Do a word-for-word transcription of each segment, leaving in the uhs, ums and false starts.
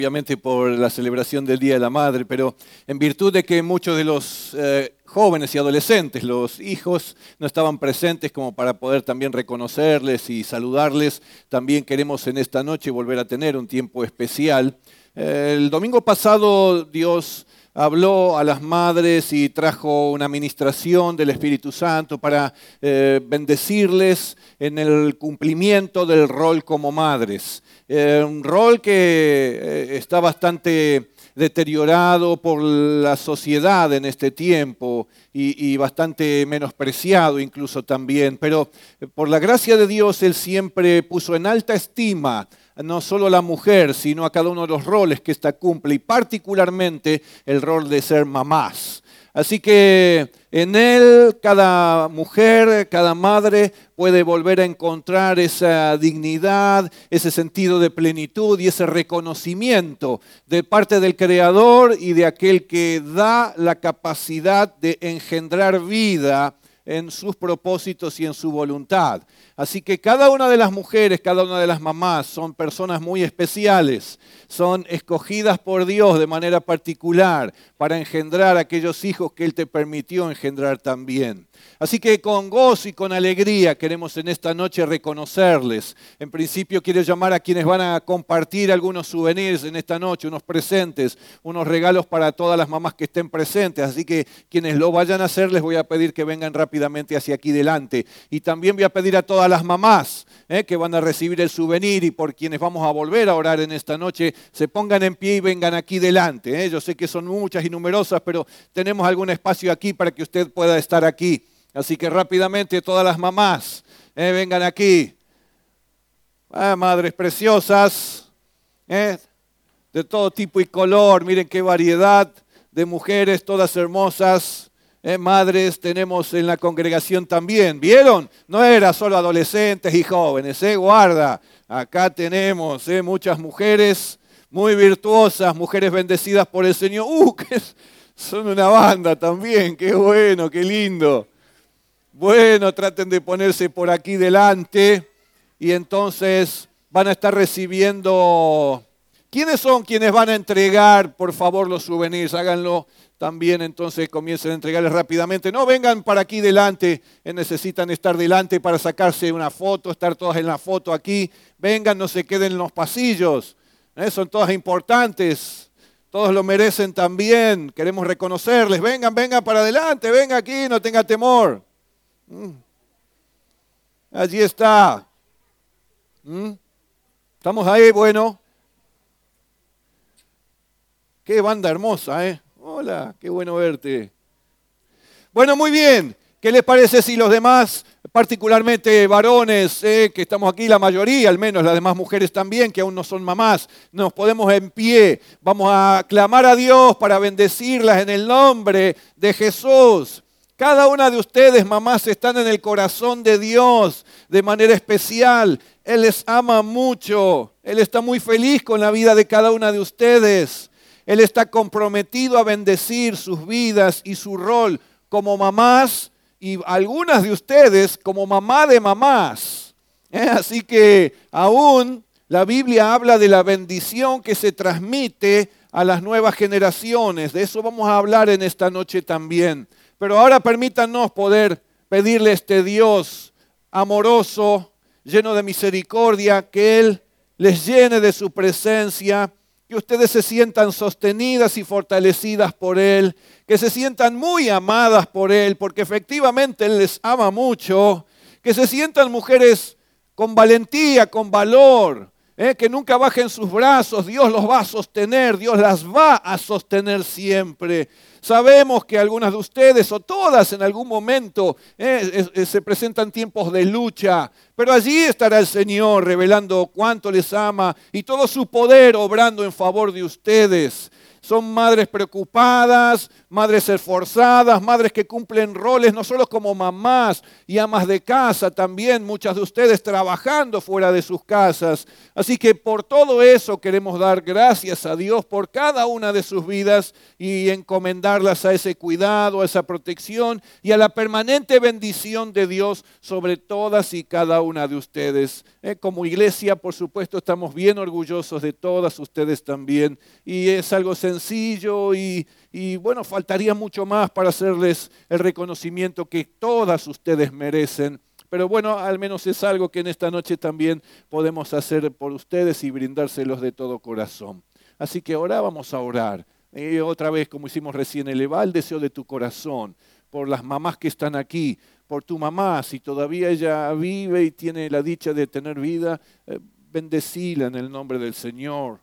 obviamente por la celebración del Día de la Madre, pero en virtud de que muchos de los eh, jóvenes y adolescentes, los hijos, no estaban presentes como para poder también reconocerles y saludarles, también queremos en esta noche volver a tener un tiempo especial. Eh, el domingo pasado Dios habló a las madres y trajo una ministración del Espíritu Santo para eh, bendecirles en el cumplimiento del rol como madres. Eh, un rol que eh, está bastante deteriorado por la sociedad en este tiempo y, y bastante menospreciado incluso también, pero por la gracia de Dios Él siempre puso en alta estima no solo a la mujer, sino a cada uno de los roles que ésta cumple y particularmente el rol de ser mamás. Así que en Él cada mujer, cada madre puede volver a encontrar esa dignidad, ese sentido de plenitud y ese reconocimiento de parte del Creador y de aquel que da la capacidad de engendrar vida en sus propósitos y en su voluntad. Así que cada una de las mujeres, cada una de las mamás son personas muy especiales, son escogidas por Dios de manera particular para engendrar aquellos hijos que Él te permitió engendrar también. Así que con gozo y con alegría queremos en esta noche reconocerles. En principio quiero llamar a quienes van a compartir algunos souvenirs en esta noche, unos presentes, unos regalos para todas las mamás que estén presentes. Así que quienes lo vayan a hacer les voy a pedir que vengan rápidamente hacia aquí delante. Y también voy a pedir a todas las mamás eh, que van a recibir el souvenir y por quienes vamos a volver a orar en esta noche, se pongan en pie y vengan aquí delante. Eh. Yo sé que son muchas y numerosas, pero tenemos algún espacio aquí para que usted pueda estar aquí. Así que rápidamente todas las mamás, eh, vengan aquí. Ah, madres preciosas, eh, de todo tipo y color. Miren qué variedad de mujeres, todas hermosas. Eh, madres tenemos en la congregación también. ¿Vieron? No era solo adolescentes y jóvenes. Eh, guarda, acá tenemos eh, muchas mujeres muy virtuosas, mujeres bendecidas por el Señor. ¡Uh! Que son una banda también. ¡Qué bueno, qué lindo! Bueno, traten de ponerse por aquí delante y entonces van a estar recibiendo. ¿Quiénes son quienes van a entregar, por favor, los souvenirs? Háganlo también, entonces comiencen a entregarles rápidamente. No vengan para aquí delante, eh, necesitan estar delante para sacarse una foto, estar todas en la foto aquí. Vengan, no se queden en los pasillos, eh, son todas importantes. Todos lo merecen también, queremos reconocerles. Vengan, vengan para adelante, vengan aquí, no tenga temor. Allí está. ¿Mm? ¿Estamos ahí? Bueno. Qué banda hermosa, ¿eh? Hola, qué bueno verte. Bueno, muy bien. ¿Qué les parece si los demás, particularmente varones, eh, que estamos aquí, la mayoría, al menos las demás mujeres también, que aún no son mamás, nos ponemos en pie? Vamos a clamar a Dios para bendecirlas en el nombre de Jesús. Cada una de ustedes, mamás, están en el corazón de Dios de manera especial. Él les ama mucho. Él está muy feliz con la vida de cada una de ustedes. Él está comprometido a bendecir sus vidas y su rol como mamás y algunas de ustedes como mamá de mamás. ¿Eh? Así que aún la Biblia habla de la bendición que se transmite a las nuevas generaciones. De eso vamos a hablar en esta noche también. Pero ahora permítanos poder pedirle a este Dios amoroso, lleno de misericordia, que Él les llene de su presencia, que ustedes se sientan sostenidas y fortalecidas por Él, que se sientan muy amadas por Él, porque efectivamente Él les ama mucho, que se sientan mujeres con valentía, con valor, eh, que nunca bajen sus brazos. Dios los va a sostener, Dios las va a sostener siempre. Sabemos que algunas de ustedes o todas en algún momento eh, eh, se presentan tiempos de lucha, pero allí estará el Señor revelando cuánto les ama y todo su poder obrando en favor de ustedes. Son madres preocupadas, madres esforzadas, madres que cumplen roles no solo como mamás y amas de casa, también muchas de ustedes trabajando fuera de sus casas. Así Así que por todo eso queremos dar gracias a Dios por cada una de sus vidas y encomendarlas a ese cuidado, a esa protección y a la permanente bendición de Dios sobre todas y cada una de ustedes. Eh, como iglesia, por supuesto, estamos bien orgullosos de todas ustedes también. Y es algo sencillo y, y bueno, faltaría mucho más para hacerles el reconocimiento que todas ustedes merecen. Pero bueno, al menos es algo que en esta noche también podemos hacer por ustedes y brindárselos de todo corazón. Así que ahora vamos a orar. Y otra vez, como hicimos recién, eleva el deseo de tu corazón por las mamás que están aquí, por tu mamá, si todavía ella vive y tiene la dicha de tener vida, eh, bendecila en el nombre del Señor.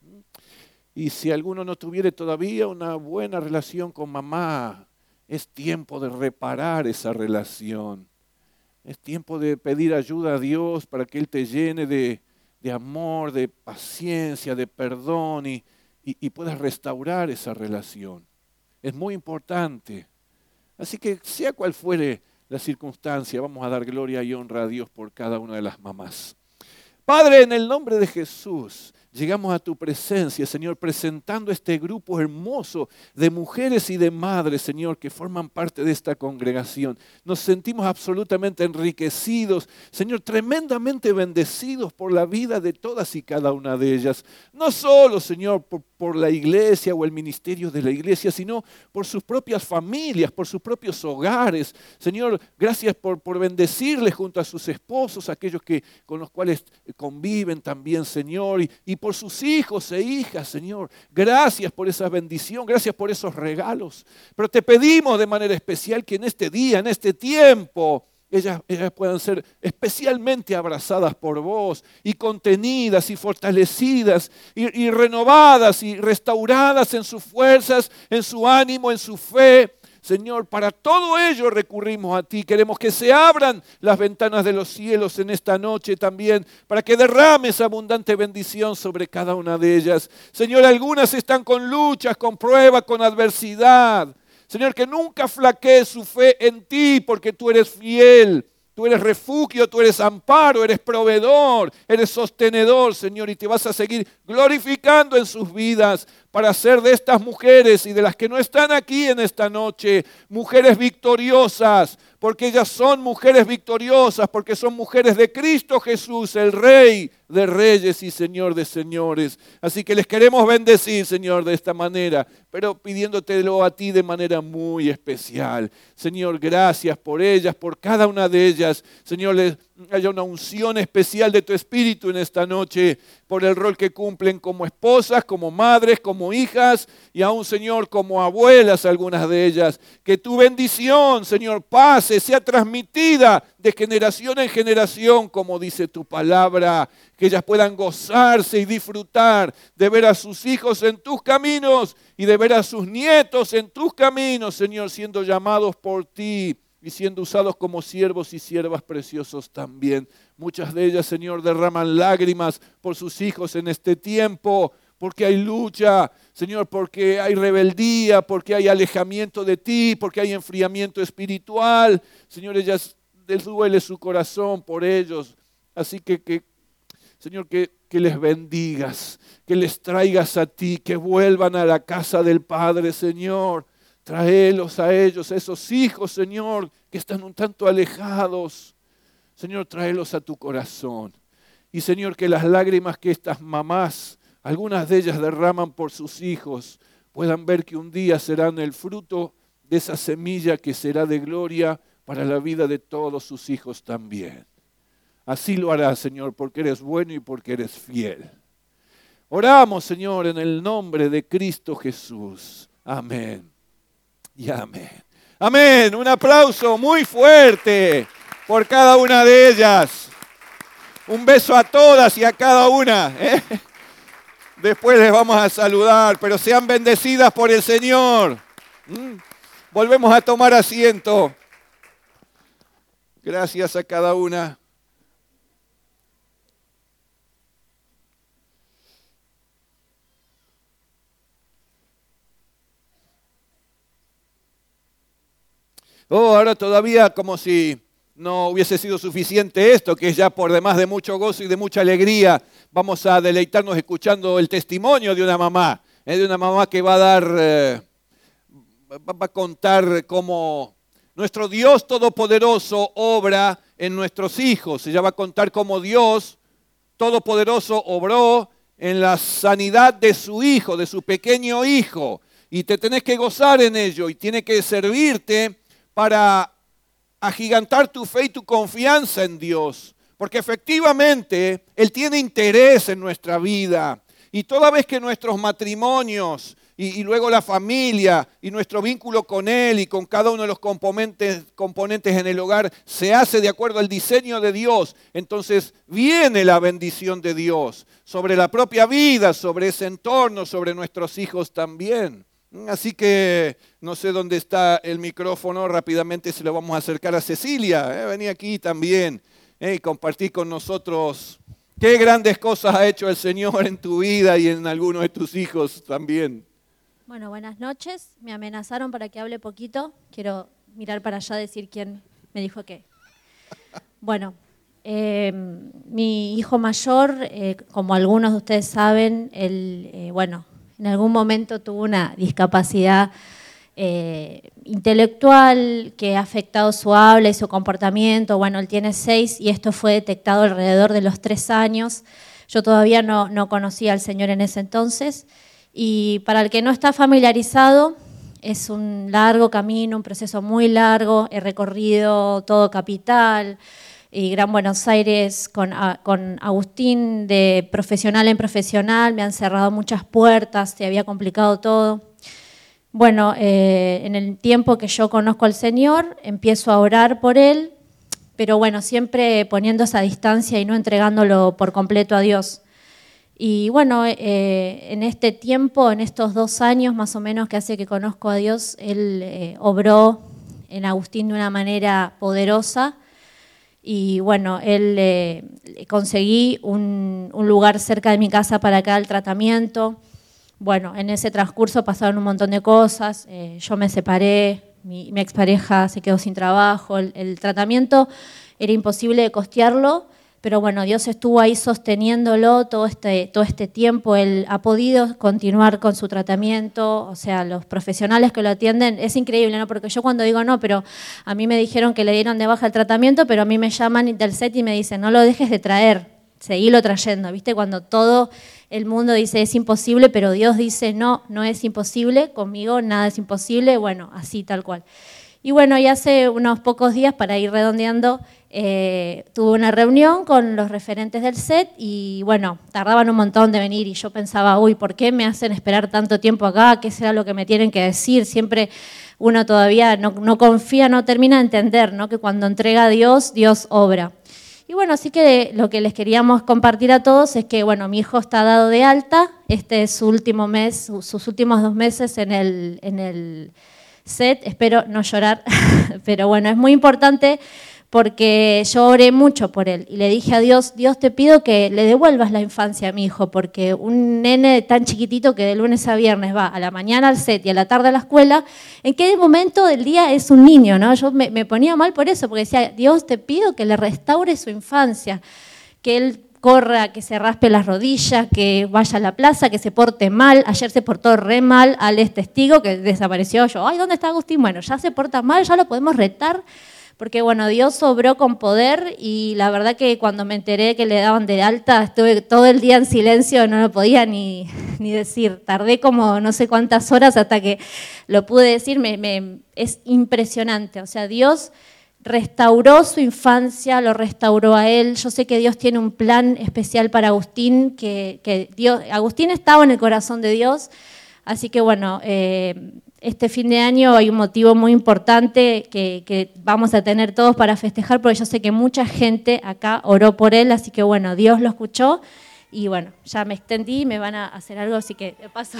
Y si alguno no tuviera todavía una buena relación con mamá, es tiempo de reparar esa relación. Es tiempo de pedir ayuda a Dios para que Él te llene de, de amor, de paciencia, de perdón y, y, y puedas restaurar esa relación. Es muy importante. Así que sea cual fuere la circunstancia, vamos a dar gloria y honra a Dios por cada una de las mamás. Padre, en el nombre de Jesús, llegamos a tu presencia, Señor, presentando este grupo hermoso de mujeres y de madres, Señor, que forman parte de esta congregación. Nos sentimos absolutamente enriquecidos, Señor, tremendamente bendecidos por la vida de todas y cada una de ellas. No solo, Señor, por, por la iglesia o el ministerio de la iglesia, sino por sus propias familias, por sus propios hogares. Señor, gracias por, por bendecirles junto a sus esposos, aquellos que, con los cuales conviven también, Señor, y, y por sus hijos e hijas, Señor. Gracias por esa bendición, gracias por esos regalos. Pero te pedimos de manera especial que en este día, en este tiempo, ellas, ellas puedan ser especialmente abrazadas por vos y contenidas y fortalecidas y, y renovadas y restauradas en sus fuerzas, en su ánimo, en su fe. Señor, para todo ello recurrimos a ti. Queremos que se abran las ventanas de los cielos en esta noche también, para que derrames abundante bendición sobre cada una de ellas. Señor, algunas están con luchas, con pruebas, con adversidad. Señor, que nunca flaquee su fe en ti, porque tú eres fiel. Tú eres refugio, tú eres amparo, eres proveedor, eres sostenedor, Señor, y te vas a seguir glorificando en sus vidas para hacer de estas mujeres y de las que no están aquí en esta noche, mujeres victoriosas, porque ellas son mujeres victoriosas, porque son mujeres de Cristo Jesús, el Rey de reyes y Señor de señores. Así que les queremos bendecir, Señor, de esta manera, pero pidiéndotelo a ti de manera muy especial. Señor, gracias por ellas, por cada una de ellas. Señor, les haya una unción especial de tu Espíritu en esta noche por el rol que cumplen como esposas, como madres, como hijas y aún, Señor, como abuelas algunas de ellas. Que tu bendición, Señor, pase, sea transmitida de generación en generación, como dice tu palabra. Que ellas puedan gozarse y disfrutar de ver a sus hijos en tus caminos y de ver a sus nietos en tus caminos, Señor, siendo llamados por ti y siendo usados como siervos y siervas preciosos también. Muchas de ellas, Señor, derraman lágrimas por sus hijos en este tiempo, porque hay lucha, Señor, porque hay rebeldía, porque hay alejamiento de ti, porque hay enfriamiento espiritual. Señor, ellas les duele su corazón por ellos. Así que, que Señor, que, que les bendigas, que les traigas a ti, que vuelvan a la casa del Padre, Señor. Tráelos a ellos, a esos hijos, Señor, que están un tanto alejados. Señor, tráelos a tu corazón. Y, Señor, que las lágrimas que estas mamás, algunas de ellas derraman por sus hijos, puedan ver que un día serán el fruto de esa semilla que será de gloria para la vida de todos sus hijos también. Así lo harás, Señor, porque eres bueno y porque eres fiel. Oramos, Señor, en el nombre de Cristo Jesús. Amén. Y amén. Amén. Un aplauso muy fuerte por cada una de ellas. Un beso a todas y a cada una. ¿eh? Después les vamos a saludar, pero sean bendecidas por el Señor. ¿Mm? Volvemos a tomar asiento. Gracias a cada una. Oh, ahora todavía como si no hubiese sido suficiente esto, que es ya por demás de mucho gozo y de mucha alegría, vamos a deleitarnos escuchando el testimonio de una mamá, ¿eh? de una mamá que va a dar, eh, va a contar cómo nuestro Dios Todopoderoso obra en nuestros hijos. Ella va a contar cómo Dios Todopoderoso obró en la sanidad de su hijo, de su pequeño hijo. Y te tenés que gozar en ello y tiene que servirte para agigantar tu fe y tu confianza en Dios. Porque efectivamente Él tiene interés en nuestra vida. Y toda vez que nuestros matrimonios y, y luego la familia y nuestro vínculo con Él y con cada uno de los componentes, componentes en el hogar se hace de acuerdo al diseño de Dios, entonces viene la bendición de Dios sobre la propia vida, sobre ese entorno, sobre nuestros hijos también. Así que no sé dónde está el micrófono, rápidamente se lo vamos a acercar a Cecilia. Eh, vení aquí también eh, y compartí con nosotros qué grandes cosas ha hecho el Señor en tu vida y en algunos de tus hijos también. Bueno, buenas noches. Me amenazaron para que hable poquito. Quiero mirar para allá, decir quién me dijo qué. Bueno, eh, mi hijo mayor, eh, como algunos de ustedes saben, él, eh, bueno, en algún momento tuvo una discapacidad eh, intelectual que ha afectado su habla y su comportamiento. Bueno, él tiene seis y esto fue detectado alrededor de los tres años. Yo todavía no, no conocía al Señor en ese entonces. Y para el que no está familiarizado, es un largo camino, un proceso muy largo. He recorrido todo Capital y Gran Buenos Aires con, con Agustín, de profesional en profesional. Me han cerrado muchas puertas, se había complicado todo. Bueno, eh, en el tiempo que yo conozco al Señor, empiezo a orar por Él, pero bueno, siempre poniendo esa distancia y no entregándolo por completo a Dios. Y bueno, eh, en este tiempo, en estos dos años más o menos que hace que conozco a Dios, Él eh, obró en Agustín de una manera poderosa. Y bueno, él eh, conseguí un, un lugar cerca de mi casa para que haga el tratamiento. Bueno, en ese transcurso pasaron un montón de cosas. Eh, yo me separé, mi, mi expareja se quedó sin trabajo. El, el tratamiento era imposible de costearlo, pero bueno, Dios estuvo ahí sosteniéndolo todo este, todo este tiempo. Él ha podido continuar con su tratamiento, o sea, los profesionales que lo atienden, es increíble, ¿no? Porque yo cuando digo, no, pero a mí me dijeron que le dieron de baja el tratamiento, pero a mí me llaman del set y me dicen, no lo dejes de traer, seguilo trayendo, ¿viste? Cuando todo el mundo dice es imposible, pero Dios dice, no, no es imposible, conmigo nada es imposible, bueno, así tal cual. Y bueno, y hace unos pocos días, para ir redondeando, Eh, tuve una reunión con los referentes del set y bueno, tardaban un montón de venir y yo pensaba, uy, ¿por qué me hacen esperar tanto tiempo acá? ¿Qué será lo que me tienen que decir? Siempre uno todavía no, no confía, no termina de entender, ¿no? Que cuando entrega a Dios, Dios obra. Y bueno, así que lo que les queríamos compartir a todos es que, bueno, mi hijo está dado de alta, este es su último mes, sus últimos dos meses en el, en el set, espero no llorar, pero bueno, es muy importante porque yo oré mucho por él y le dije a Dios, Dios te pido que le devuelvas la infancia a mi hijo, porque un nene tan chiquitito que de lunes a viernes va a la mañana al set y a la tarde a la escuela, ¿en qué momento del día es un niño? ¿No? Yo me, me ponía mal por eso, porque decía, Dios te pido que le restaure su infancia, que él corra, que se raspe las rodillas, que vaya a la plaza, que se porte mal. Ayer se portó re mal al ex testigo que desapareció. Yo, ay, ¿dónde está Agustín? Bueno, ya se porta mal, ya lo podemos retar. Porque bueno, Dios obró con poder y la verdad que cuando me enteré que le daban de alta, estuve todo el día en silencio, no lo podía ni, ni decir. Tardé como no sé cuántas horas hasta que lo pude decir, me, me, es impresionante. O sea, Dios restauró su infancia, lo restauró a él. Yo sé que Dios tiene un plan especial para Agustín, que, que Dios, Agustín estaba en el corazón de Dios, así que bueno, eh, este fin de año hay un motivo muy importante que, que vamos a tener todos para festejar, porque yo sé que mucha gente acá oró por él, así que bueno, Dios lo escuchó y bueno, ya me extendí y me van a hacer algo, así que de paso.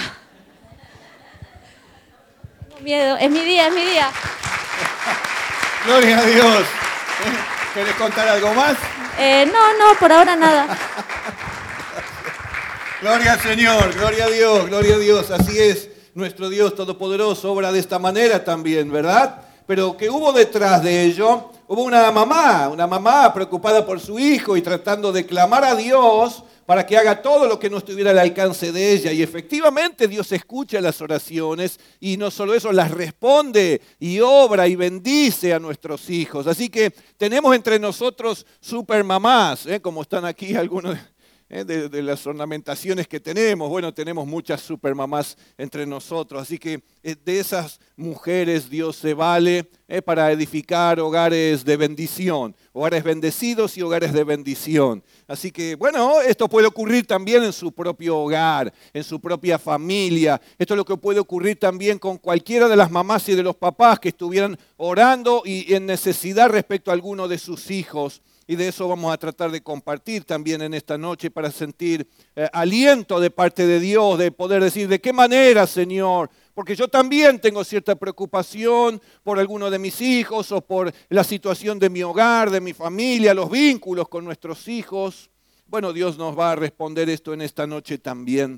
Tengo miedo, es mi día, es mi día. Gloria a Dios. ¿Querés contar algo más? Eh, no, no, por ahora nada. Gloria al Señor, gloria a Dios, gloria a Dios, así es. Nuestro Dios Todopoderoso obra de esta manera también, ¿verdad? Pero que hubo detrás de ello Hubo una mamá, una mamá preocupada por su hijo y tratando de clamar a Dios para que haga todo lo que no estuviera al alcance de ella. Y efectivamente Dios escucha las oraciones y no solo eso, las responde y obra y bendice a nuestros hijos. Así que tenemos entre nosotros supermamás, ¿eh? Como están aquí algunos ¿eh? de, de las ornamentaciones que tenemos. Bueno, tenemos muchas supermamás entre nosotros. Así que eh, de esas mujeres Dios se vale eh, para edificar hogares de bendición, hogares bendecidos y hogares de bendición. Así que, bueno, esto puede ocurrir también en su propio hogar, en su propia familia. Esto es lo que puede ocurrir también con cualquiera de las mamás y de los papás que estuvieran orando y en necesidad respecto a alguno de sus hijos. Y de eso vamos a tratar de compartir también en esta noche para sentir eh, aliento de parte de Dios, de poder decir, ¿de qué manera, Señor? Porque yo también tengo cierta preocupación por alguno de mis hijos o por la situación de mi hogar, de mi familia, los vínculos con nuestros hijos. Bueno, Dios nos va a responder esto en esta noche también.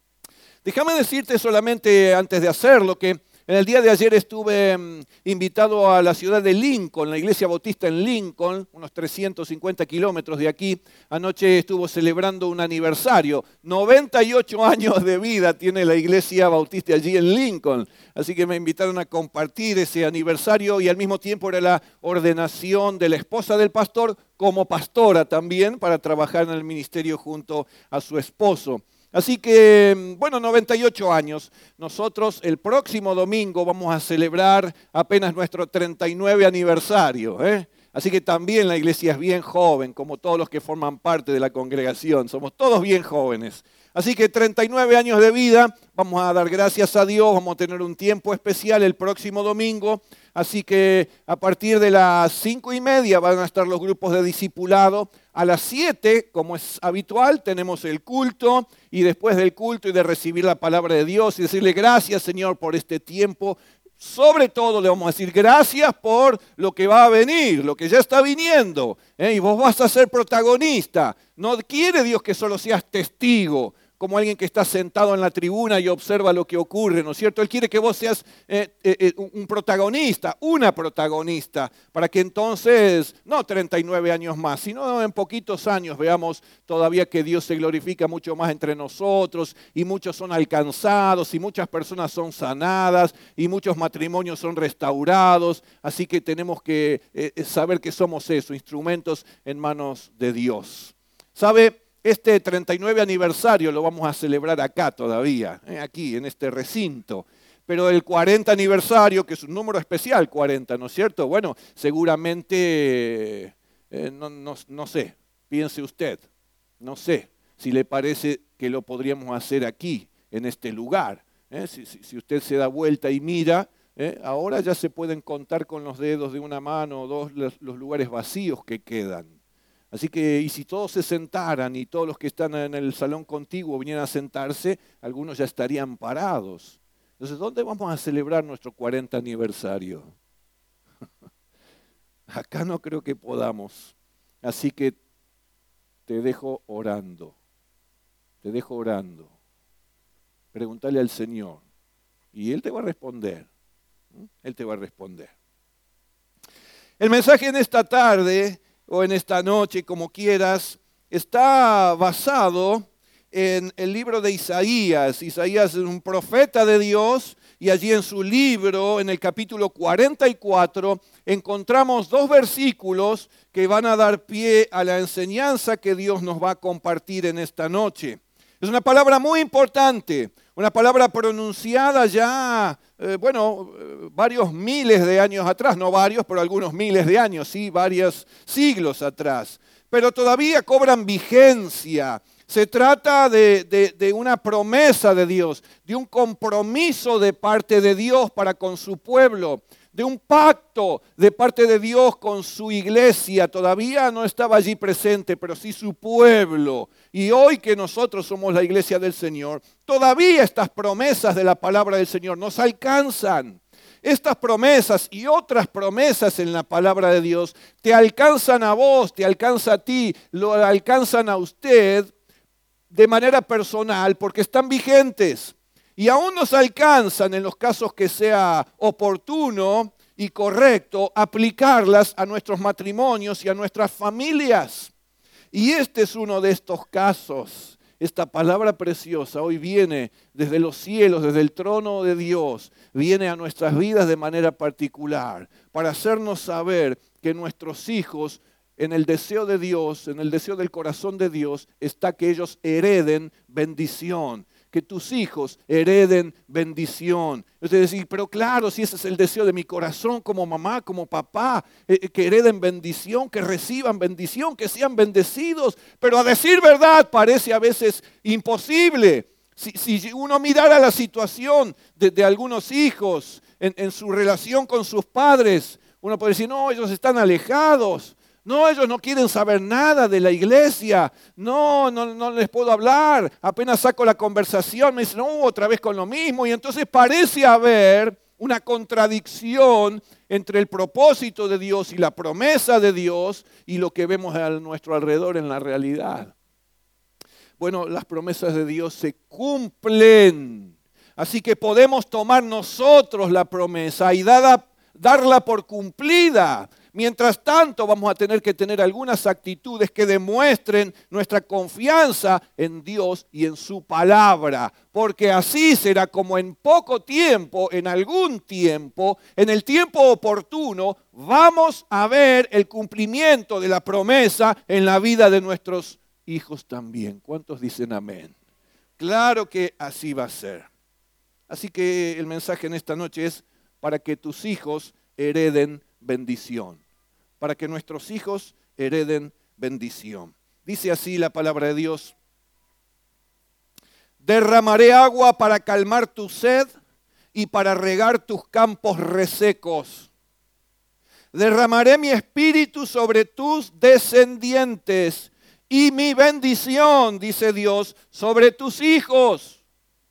Déjame decirte solamente antes de hacerlo que en el día de ayer estuve um, invitado a la ciudad de Lincoln, la iglesia bautista en Lincoln, unos trescientos cincuenta kilómetros de aquí. Anoche estuvo celebrando un aniversario. noventa y ocho años de vida tiene la iglesia bautista allí en Lincoln. Así que me invitaron a compartir ese aniversario y al mismo tiempo era la ordenación de la esposa del pastor como pastora también para trabajar en el ministerio junto a su esposo. Así que, bueno, noventa y ocho años. Nosotros el próximo domingo vamos a celebrar apenas nuestro treinta y nueve aniversario, ¿eh? Así que también la iglesia es bien joven, como todos los que forman parte de la congregación. Somos todos bien jóvenes. Así que treinta y nueve años de vida, vamos a dar gracias a Dios, vamos a tener un tiempo especial el próximo domingo. Así que a partir de las cinco y media van a estar los grupos de discipulado. A las siete, como es habitual, tenemos el culto y después del culto y de recibir la palabra de Dios y decirle gracias, Señor, por este tiempo. Sobre todo le vamos a decir gracias por lo que va a venir, lo que ya está viniendo. ¿eh? Y vos vas a ser protagonista. No quiere Dios que solo seas testigo, como alguien que está sentado en la tribuna y observa lo que ocurre, ¿no es cierto? Él quiere que vos seas eh, eh, un protagonista, una protagonista, para que entonces, no treinta y nueve años más, sino en poquitos años veamos todavía que Dios se glorifica mucho más entre nosotros y muchos son alcanzados y muchas personas son sanadas y muchos matrimonios son restaurados. Así que tenemos que eh, saber que somos eso, instrumentos en manos de Dios. ¿Sabe? Este treinta y nueve aniversario lo vamos a celebrar acá todavía, ¿eh? aquí en este recinto. Pero el cuarenta aniversario, que es un número especial, cuarenta, ¿no es cierto? Bueno, seguramente, eh, no, no, no sé, piense usted, no sé si le parece que lo podríamos hacer aquí, en este lugar. ¿eh? Si, si, si usted se da vuelta y mira, ¿eh? ahora ya se pueden contar con los dedos de una mano o dos los, los lugares vacíos que quedan. Así que, y si todos se sentaran y todos los que están en el salón contiguo vinieran a sentarse, algunos ya estarían parados. Entonces, ¿dónde vamos a celebrar nuestro cuarenta aniversario? Acá no creo que podamos. Así que te dejo orando. Te dejo orando. Pregúntale al Señor. Y Él te va a responder. Él te va a responder. El mensaje en esta tarde o en esta noche, como quieras, está basado en el libro de Isaías. Isaías es un profeta de Dios y allí en su libro, en el capítulo cuarenta y cuatro, encontramos dos versículos que van a dar pie a la enseñanza que Dios nos va a compartir en esta noche. Es una palabra muy importante, una palabra pronunciada ya, eh, bueno, eh, varios miles de años atrás, no varios, pero algunos miles de años, sí, varios siglos atrás. Pero todavía cobran vigencia. Se trata de, de, de una promesa de Dios, de un compromiso de parte de Dios para con su pueblo, de un pacto de parte de Dios con su iglesia. Todavía no estaba allí presente, pero sí su pueblo. Y hoy que nosotros somos la iglesia del Señor, todavía estas promesas de la palabra del Señor nos alcanzan. Estas promesas y otras promesas en la palabra de Dios te alcanzan a vos, te alcanza a ti, lo alcanzan a usted de manera personal porque están vigentes. Y aún nos alcanzan en los casos que sea oportuno y correcto aplicarlas a nuestros matrimonios y a nuestras familias. Y este es uno de estos casos. Esta palabra preciosa hoy viene desde los cielos, desde el trono de Dios, viene a nuestras vidas de manera particular, para hacernos saber que nuestros hijos, en el deseo de Dios, en el deseo del corazón de Dios, está que ellos hereden bendición. Que tus hijos hereden bendición. Ustedes dicen, pero claro, si ese es el deseo de mi corazón como mamá, como papá, eh, que hereden bendición, que reciban bendición, que sean bendecidos. Pero a decir verdad parece a veces imposible. Si, si uno mirara la situación de, de algunos hijos en, en su relación con sus padres, uno puede decir, no, ellos están alejados. No, ellos no quieren saber nada de la iglesia. No, no, no les puedo hablar. Apenas saco la conversación, me dicen, no, otra vez con lo mismo. Y entonces parece haber una contradicción entre el propósito de Dios y la promesa de Dios y lo que vemos a nuestro alrededor en la realidad. Bueno, las promesas de Dios se cumplen. Así que podemos tomar nosotros la promesa y darla, darla por cumplida. Mientras tanto, vamos a tener que tener algunas actitudes que demuestren nuestra confianza en Dios y en su palabra. Porque así será como en poco tiempo, en algún tiempo, en el tiempo oportuno, vamos a ver el cumplimiento de la promesa en la vida de nuestros hijos también. ¿Cuántos dicen amén? Claro que así va a ser. Así que el mensaje en esta noche es para que tus hijos hereden bendición, para que nuestros hijos hereden bendición. Dice así la palabra de Dios: derramaré agua para calmar tu sed y para regar tus campos resecos. Derramaré mi espíritu sobre tus descendientes y mi bendición, dice Dios, sobre tus hijos.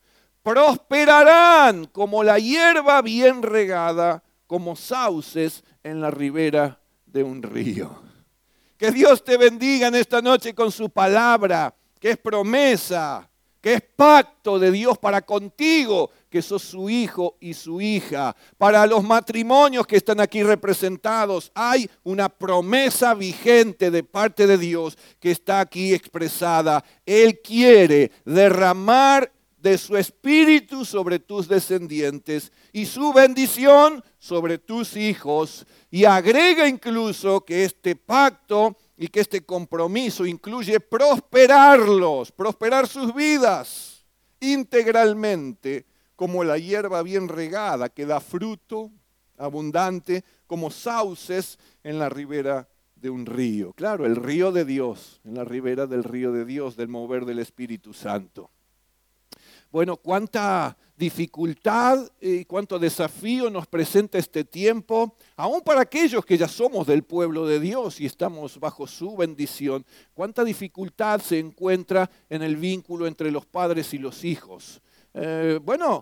Prosperarán como la hierba bien regada, como sauces en la ribera de un río. Que Dios te bendiga en esta noche con su palabra, que es promesa, que es pacto de Dios para contigo, que sos su hijo y su hija. Para los matrimonios que están aquí representados, hay una promesa vigente de parte de Dios que está aquí expresada. Él quiere derramar de su espíritu sobre tus descendientes y su bendición sobre tus hijos. Y agrega incluso que este pacto y que este compromiso incluye prosperarlos, prosperar sus vidas integralmente, como la hierba bien regada que da fruto abundante, como sauces en la ribera de un río. Claro, el río de Dios, en la ribera del río de Dios, del mover del Espíritu Santo. Bueno, cuánta dificultad y cuánto desafío nos presenta este tiempo, aún para aquellos que ya somos del pueblo de Dios y estamos bajo su bendición. Cuánta dificultad se encuentra en el vínculo entre los padres y los hijos. Eh, bueno,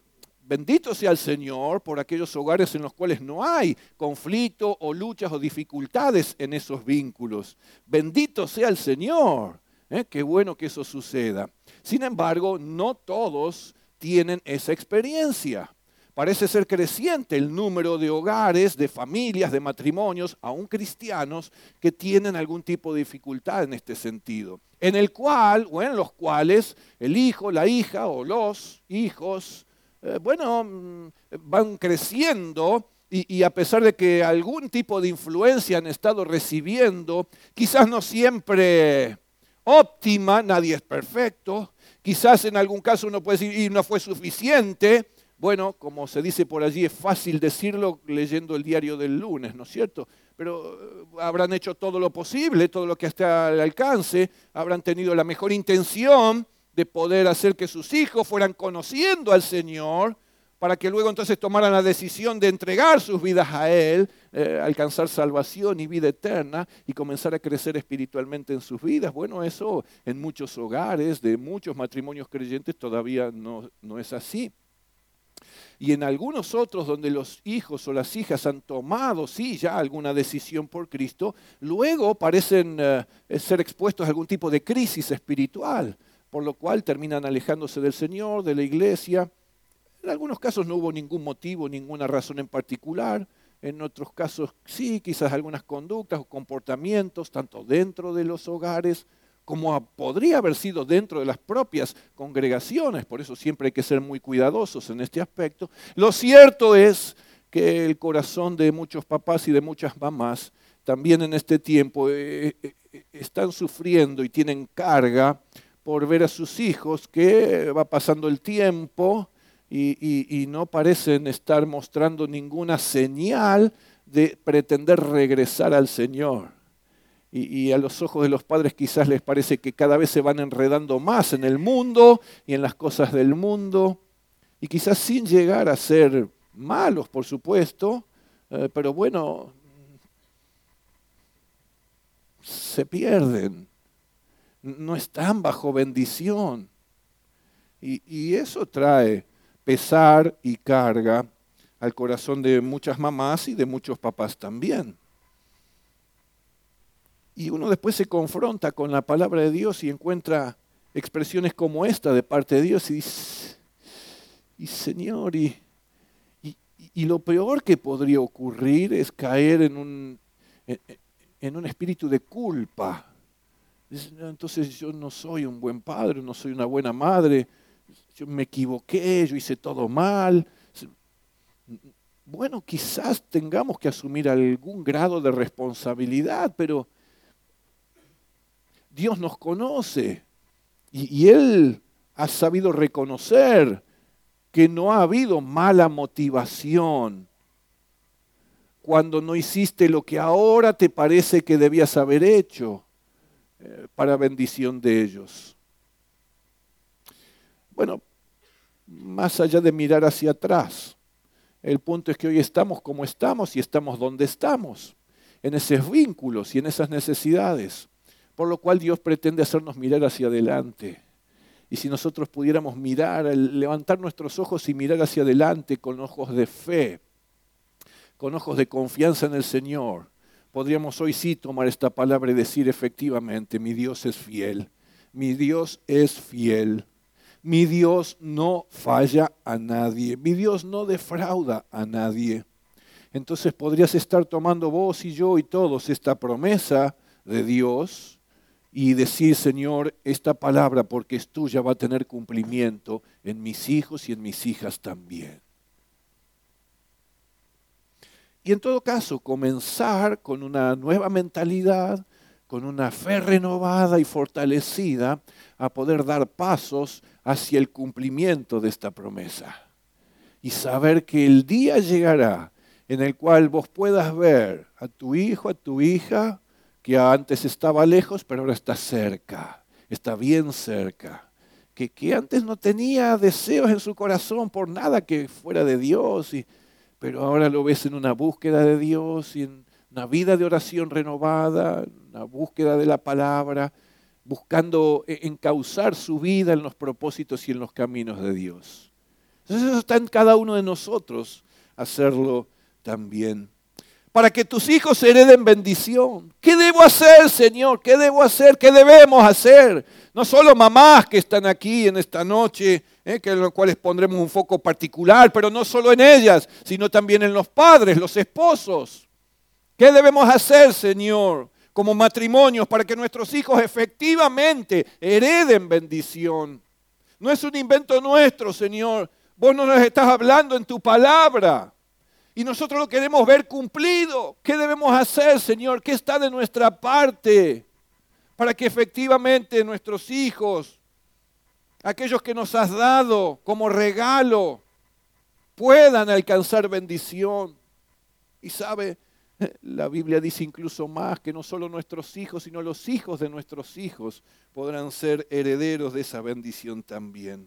bendito sea el Señor por aquellos hogares en los cuales no hay conflicto o luchas o dificultades en esos vínculos. Bendito sea el Señor. ¿Eh? Qué bueno que eso suceda. Sin embargo, no todos tienen esa experiencia. Parece ser creciente el número de hogares, de familias, de matrimonios, aún cristianos, que tienen algún tipo de dificultad en este sentido. En el cual, o en los cuales, el hijo, la hija o los hijos, eh, bueno, van creciendo. Y, y a pesar de que algún tipo de influencia han estado recibiendo, quizás no siempre óptima, nadie es perfecto. Quizás en algún caso uno puede decir, y no fue suficiente. Bueno, como se dice por allí, es fácil decirlo leyendo el diario del lunes, ¿no es cierto? Pero habrán hecho todo lo posible, todo lo que está al alcance, habrán tenido la mejor intención de poder hacer que sus hijos fueran conociendo al Señor, para que luego entonces tomaran la decisión de entregar sus vidas a Él, eh, alcanzar salvación y vida eterna y comenzar a crecer espiritualmente en sus vidas. Bueno, eso en muchos hogares, de muchos matrimonios creyentes todavía no, no es así. Y en algunos otros donde los hijos o las hijas han tomado, sí, ya alguna decisión por Cristo, luego parecen eh, ser expuestos a algún tipo de crisis espiritual, por lo cual terminan alejándose del Señor, de la iglesia. En algunos casos no hubo ningún motivo, ninguna razón en particular. en otros casos sí, quizás algunas conductas o comportamientos, tanto dentro de los hogares como a- podría haber sido dentro de las propias congregaciones. Por eso siempre hay que ser muy cuidadosos en este aspecto. Lo cierto es que el corazón de muchos papás y de muchas mamás también en este tiempo eh, eh, eh, están sufriendo y tienen carga por ver a sus hijos que va pasando el tiempo y, y- y no parecen estar mostrando ninguna señal de pretender regresar al Señor. Y, y a los ojos de los padres quizás les parece que cada vez se van enredando más en el mundo y en las cosas del mundo, y quizás sin llegar a ser malos, por supuesto, eh, pero bueno, se pierden, no están bajo bendición. Y, y eso trae pesar y carga al corazón de muchas mamás y de muchos papás también. Y uno después se confronta con la palabra de Dios y encuentra expresiones como esta de parte de Dios y dice, y Señor, y, y, y lo peor que podría ocurrir es caer en un, en, en un espíritu de culpa. Dice, "No, entonces yo no soy un buen padre, no soy una buena madre, yo me equivoqué, yo hice todo mal". Bueno, quizás tengamos que asumir algún grado de responsabilidad, pero Dios nos conoce y, y Él ha sabido reconocer que no ha habido mala motivación cuando no hiciste lo que ahora te parece que debías haber hecho eh, para bendición de ellos. Bueno, más allá de mirar hacia atrás, el punto es que hoy estamos como estamos y estamos donde estamos, en esos vínculos y en esas necesidades, por lo cual Dios pretende hacernos mirar hacia adelante. Y si nosotros pudiéramos mirar, levantar nuestros ojos y mirar hacia adelante con ojos de fe, con ojos de confianza en el Señor, podríamos hoy sí tomar esta palabra y decir efectivamente, mi Dios es fiel, mi Dios es fiel. Mi Dios no falla a nadie, mi Dios no defrauda a nadie. Entonces podrías estar tomando vos y yo y todos esta promesa de Dios y decir, Señor, esta palabra porque es tuya va a tener cumplimiento en mis hijos y en mis hijas también. Y en todo caso, comenzar con una nueva mentalidad, con una fe renovada y fortalecida a poder dar pasos hacia el cumplimiento de esta promesa. Y saber que el día llegará en el cual vos puedas ver a tu hijo, a tu hija, que antes estaba lejos, pero ahora está cerca, está bien cerca. Que, que antes no tenía deseos en su corazón por nada que fuera de Dios, y, pero ahora lo ves en una búsqueda de Dios y en una vida de oración renovada, una búsqueda de la palabra, buscando encauzar su vida en los propósitos y en los caminos de Dios. Entonces eso está en cada uno de nosotros, hacerlo también. Para que tus hijos hereden bendición. ¿Qué debo hacer, Señor? ¿Qué debo hacer? ¿Qué debemos hacer? No solo mamás que están aquí en esta noche, eh, que en los cuales pondremos un foco particular, pero no solo en ellas, sino también en los padres, los esposos. ¿Qué debemos hacer, Señor, como matrimonios para que nuestros hijos efectivamente hereden bendición? No es un invento nuestro, Señor. Vos no nos estás hablando en tu palabra. Y nosotros lo queremos ver cumplido. ¿Qué debemos hacer, Señor? ¿Qué está de nuestra parte para que efectivamente nuestros hijos, aquellos que nos has dado como regalo, puedan alcanzar bendición? Y sabe, la Biblia dice incluso más que no solo nuestros hijos, sino los hijos de nuestros hijos podrán ser herederos de esa bendición también.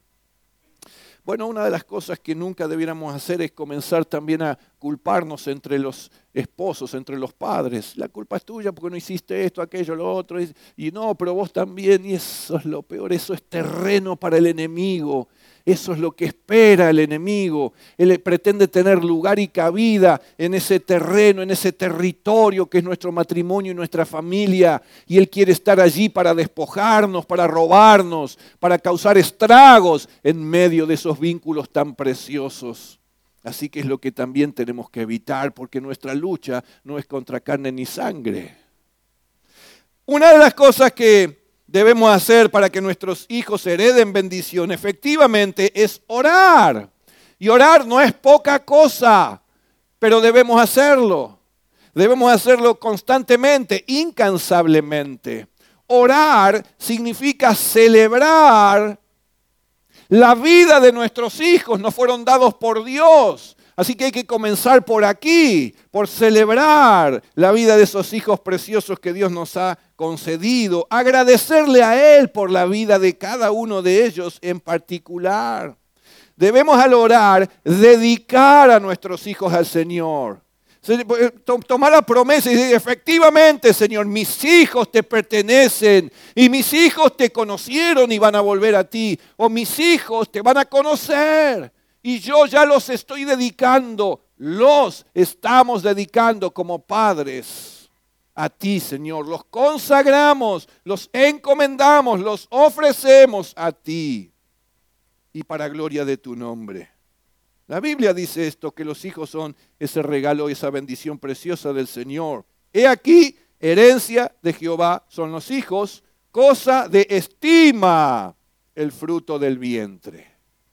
Bueno, una de las cosas que nunca debiéramos hacer es comenzar también a culparnos entre los esposos, entre los padres. La culpa es tuya porque no hiciste esto, aquello, lo otro. Y no, pero vos también. Y eso es lo peor, eso es terreno para el enemigo. Eso es lo que espera el enemigo. Él pretende tener lugar y cabida en ese terreno, en ese territorio que es nuestro matrimonio y nuestra familia. Y él quiere estar allí para despojarnos, para robarnos, para causar estragos en medio de esos vínculos tan preciosos. Así que es lo que también tenemos que evitar, porque nuestra lucha no es contra carne ni sangre. Una de las cosas que debemos hacer para que nuestros hijos hereden bendición, efectivamente, es orar. Y orar no es poca cosa, pero debemos hacerlo. Debemos hacerlo constantemente, incansablemente. Orar significa celebrar la vida de nuestros hijos. Nos fueron dados por Dios. Así que hay que comenzar por aquí, por celebrar la vida de esos hijos preciosos que Dios nos ha concedido. Agradecerle a Él por la vida de cada uno de ellos en particular. Debemos al orar dedicar a nuestros hijos al Señor. Tomar la promesa y decir, efectivamente, Señor, mis hijos te pertenecen y mis hijos te conocieron y van a volver a ti. O mis hijos te van a conocer y yo ya los estoy dedicando. Los estamos dedicando como padres a ti, Señor. Los consagramos, los encomendamos, los ofrecemos a ti y para gloria de tu nombre. La Biblia dice esto, que los hijos son ese regalo, esa bendición preciosa del Señor. He aquí, herencia de Jehová son los hijos, cosa de estima el fruto del vientre.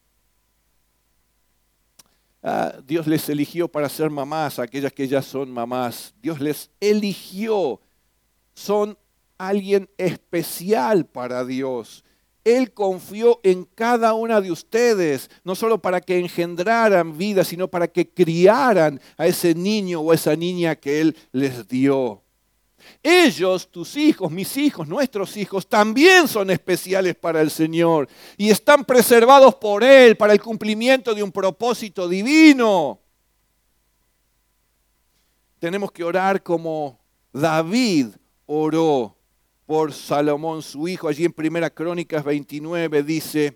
Ah, Dios les eligió para ser mamás, aquellas que ya son mamás. Dios les eligió, son alguien especial para Dios. Él confió en cada una de ustedes, no solo para que engendraran vida, sino para que criaran a ese niño o a esa niña que Él les dio. Ellos, tus hijos, mis hijos, nuestros hijos, también son especiales para el Señor y están preservados por Él para el cumplimiento de un propósito divino. Tenemos que orar como David oró por Salomón, su hijo. Allí en Primera Crónicas veintinueve dice,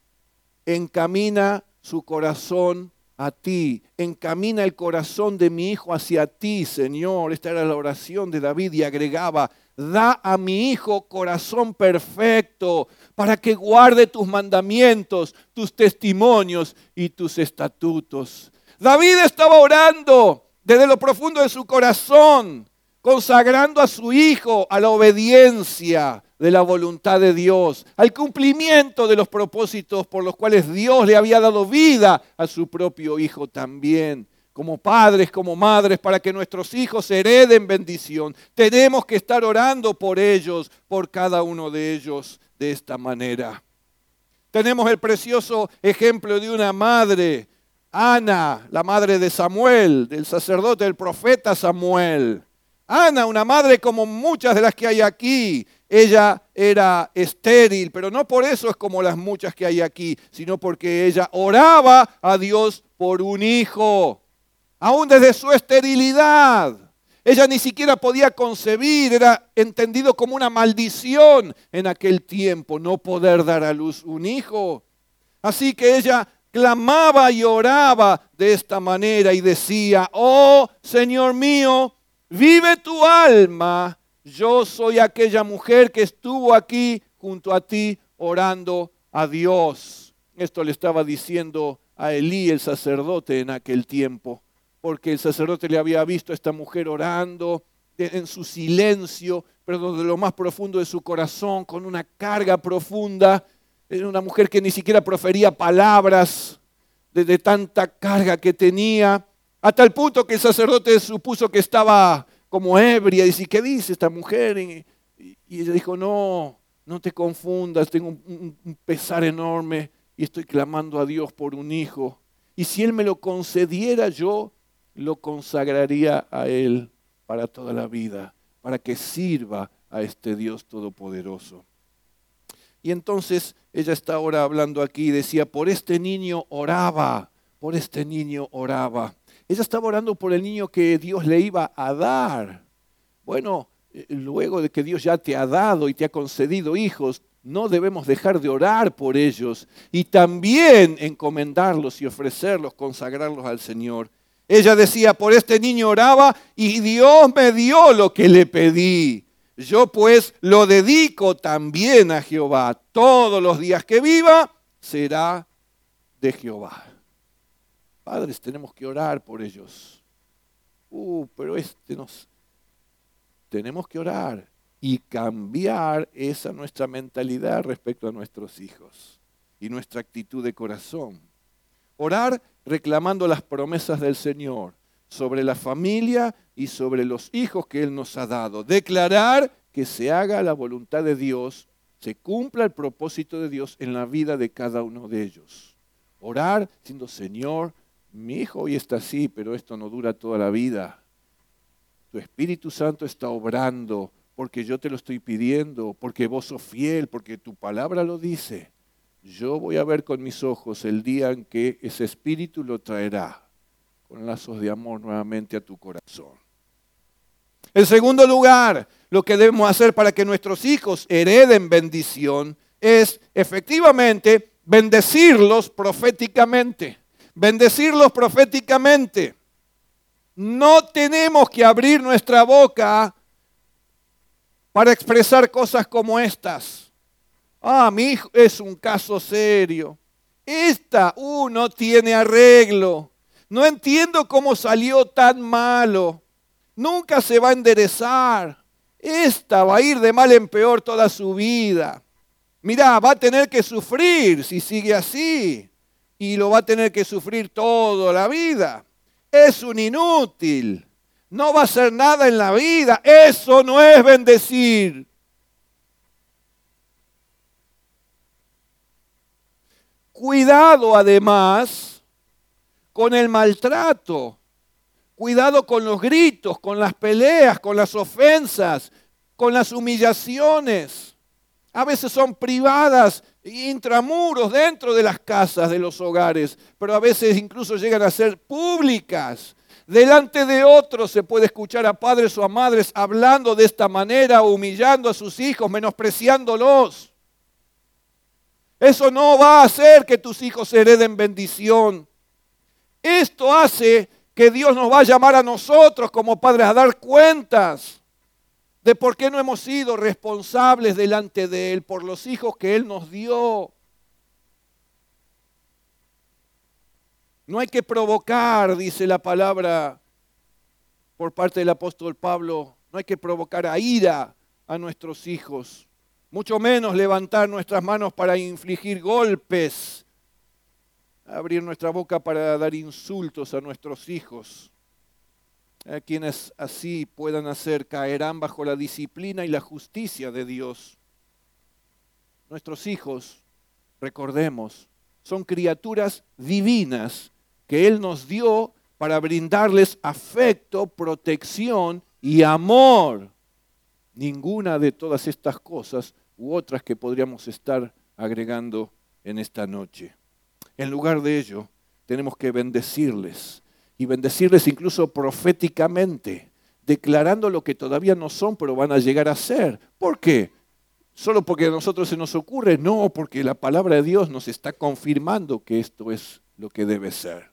encamina su corazón a ti, encamina el corazón de mi hijo hacia ti, Señor. Esta era la oración de David y agregaba, da a mi hijo corazón perfecto para que guarde tus mandamientos, tus testimonios y tus estatutos. David estaba orando desde lo profundo de su corazón, consagrando a su hijo a la obediencia de la voluntad de Dios, al cumplimiento de los propósitos por los cuales Dios le había dado vida a su propio hijo también. Como padres, como madres, para que nuestros hijos hereden bendición, tenemos que estar orando por ellos, por cada uno de ellos de esta manera. Tenemos el precioso ejemplo de una madre, Ana, la madre de Samuel, del sacerdote, del profeta Samuel. Ana, una madre como muchas de las que hay aquí, ella era estéril, pero no por eso es como las muchas que hay aquí, sino porque ella oraba a Dios por un hijo, aún desde su esterilidad. Ella ni siquiera podía concebir, era entendido como una maldición en aquel tiempo, no poder dar a luz un hijo. Así que ella clamaba y oraba de esta manera y decía, oh Señor mío, vive tu alma, yo soy aquella mujer que estuvo aquí junto a ti orando a Dios. Esto le estaba diciendo a Elí, el sacerdote, en aquel tiempo, porque el sacerdote le había visto a esta mujer orando en su silencio, pero de lo más profundo de su corazón, con una carga profunda. Era una mujer que ni siquiera profería palabras de, de tanta carga que tenía. A tal punto que el sacerdote supuso que estaba como ebria. Dice, ¿qué dice esta mujer? Y, y ella dijo, no, no te confundas, tengo un, un, un pesar enorme y estoy clamando a Dios por un hijo. Y si Él me lo concediera, yo lo consagraría a Él para toda la vida, para que sirva a este Dios todopoderoso. Y entonces ella está ahora hablando aquí, decía, por este niño oraba, por este niño oraba. Ella estaba orando por el niño que Dios le iba a dar. Bueno, luego de que Dios ya te ha dado y te ha concedido hijos, no debemos dejar de orar por ellos y también encomendarlos y ofrecerlos, consagrarlos al Señor. Ella decía, por este niño oraba y Dios me dio lo que le pedí. Yo pues lo dedico también a Jehová. Todos los días que viva será de Jehová. padres, tenemos que orar por ellos. Uh, pero este nos... Tenemos que orar y cambiar esa nuestra mentalidad respecto a nuestros hijos y nuestra actitud de corazón. Orar reclamando las promesas del Señor sobre la familia y sobre los hijos que Él nos ha dado. Declarar que se haga la voluntad de Dios, se cumpla el propósito de Dios en la vida de cada uno de ellos. Orar diciendo, Señor, mi hijo hoy está así, pero esto no dura toda la vida. Tu Espíritu Santo está obrando porque yo te lo estoy pidiendo, porque vos sos fiel, porque tu palabra lo dice. Yo voy a ver con mis ojos el día en que ese Espíritu lo traerá con lazos de amor nuevamente a tu corazón. En segundo lugar, lo que debemos hacer para que nuestros hijos hereden bendición es efectivamente bendecirlos proféticamente. Bendecirlos proféticamente. No tenemos que abrir nuestra boca para expresar cosas como estas. Ah, mi hijo es un caso serio. Esta, uh, no tiene arreglo. No entiendo cómo salió tan malo. Nunca se va a enderezar. Esta va a ir de mal en peor toda su vida. Mirá, va a tener que sufrir si sigue así. Y lo va a tener que sufrir toda la vida. Es un inútil. No va a hacer nada en la vida. Eso no es bendecir. Cuidado además con el maltrato. Cuidado con los gritos, con las peleas, con las ofensas, con las humillaciones. A veces son privadas, intramuros, dentro de las casas, de los hogares, pero a veces incluso llegan a ser públicas. Delante de otros se puede escuchar a padres o a madres hablando de esta manera, humillando a sus hijos, menospreciándolos. Eso no va a hacer que tus hijos hereden bendición. Esto hace que Dios nos va a llamar a nosotros como padres a dar cuentas de por qué no hemos sido responsables delante de Él por los hijos que Él nos dio. No hay que provocar, dice la palabra por parte del apóstol Pablo, no hay que provocar a ira a nuestros hijos, mucho menos levantar nuestras manos para infligir golpes, abrir nuestra boca para dar insultos a nuestros hijos. A quienes así puedan hacer caerán bajo la disciplina y la justicia de Dios. Nuestros hijos, recordemos, son criaturas divinas que Él nos dio para brindarles afecto, protección y amor. Ninguna de todas estas cosas u otras que podríamos estar agregando en esta noche. En lugar de ello, tenemos que bendecirles. Y bendecirles incluso proféticamente, declarando lo que todavía no son, pero van a llegar a ser. ¿Por qué? ¿Solo porque a nosotros se nos ocurre? No, porque la palabra de Dios nos está confirmando que esto es lo que debe ser.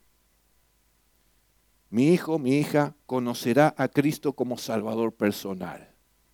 Mi hijo, mi hija, conocerá a Cristo como Salvador personal.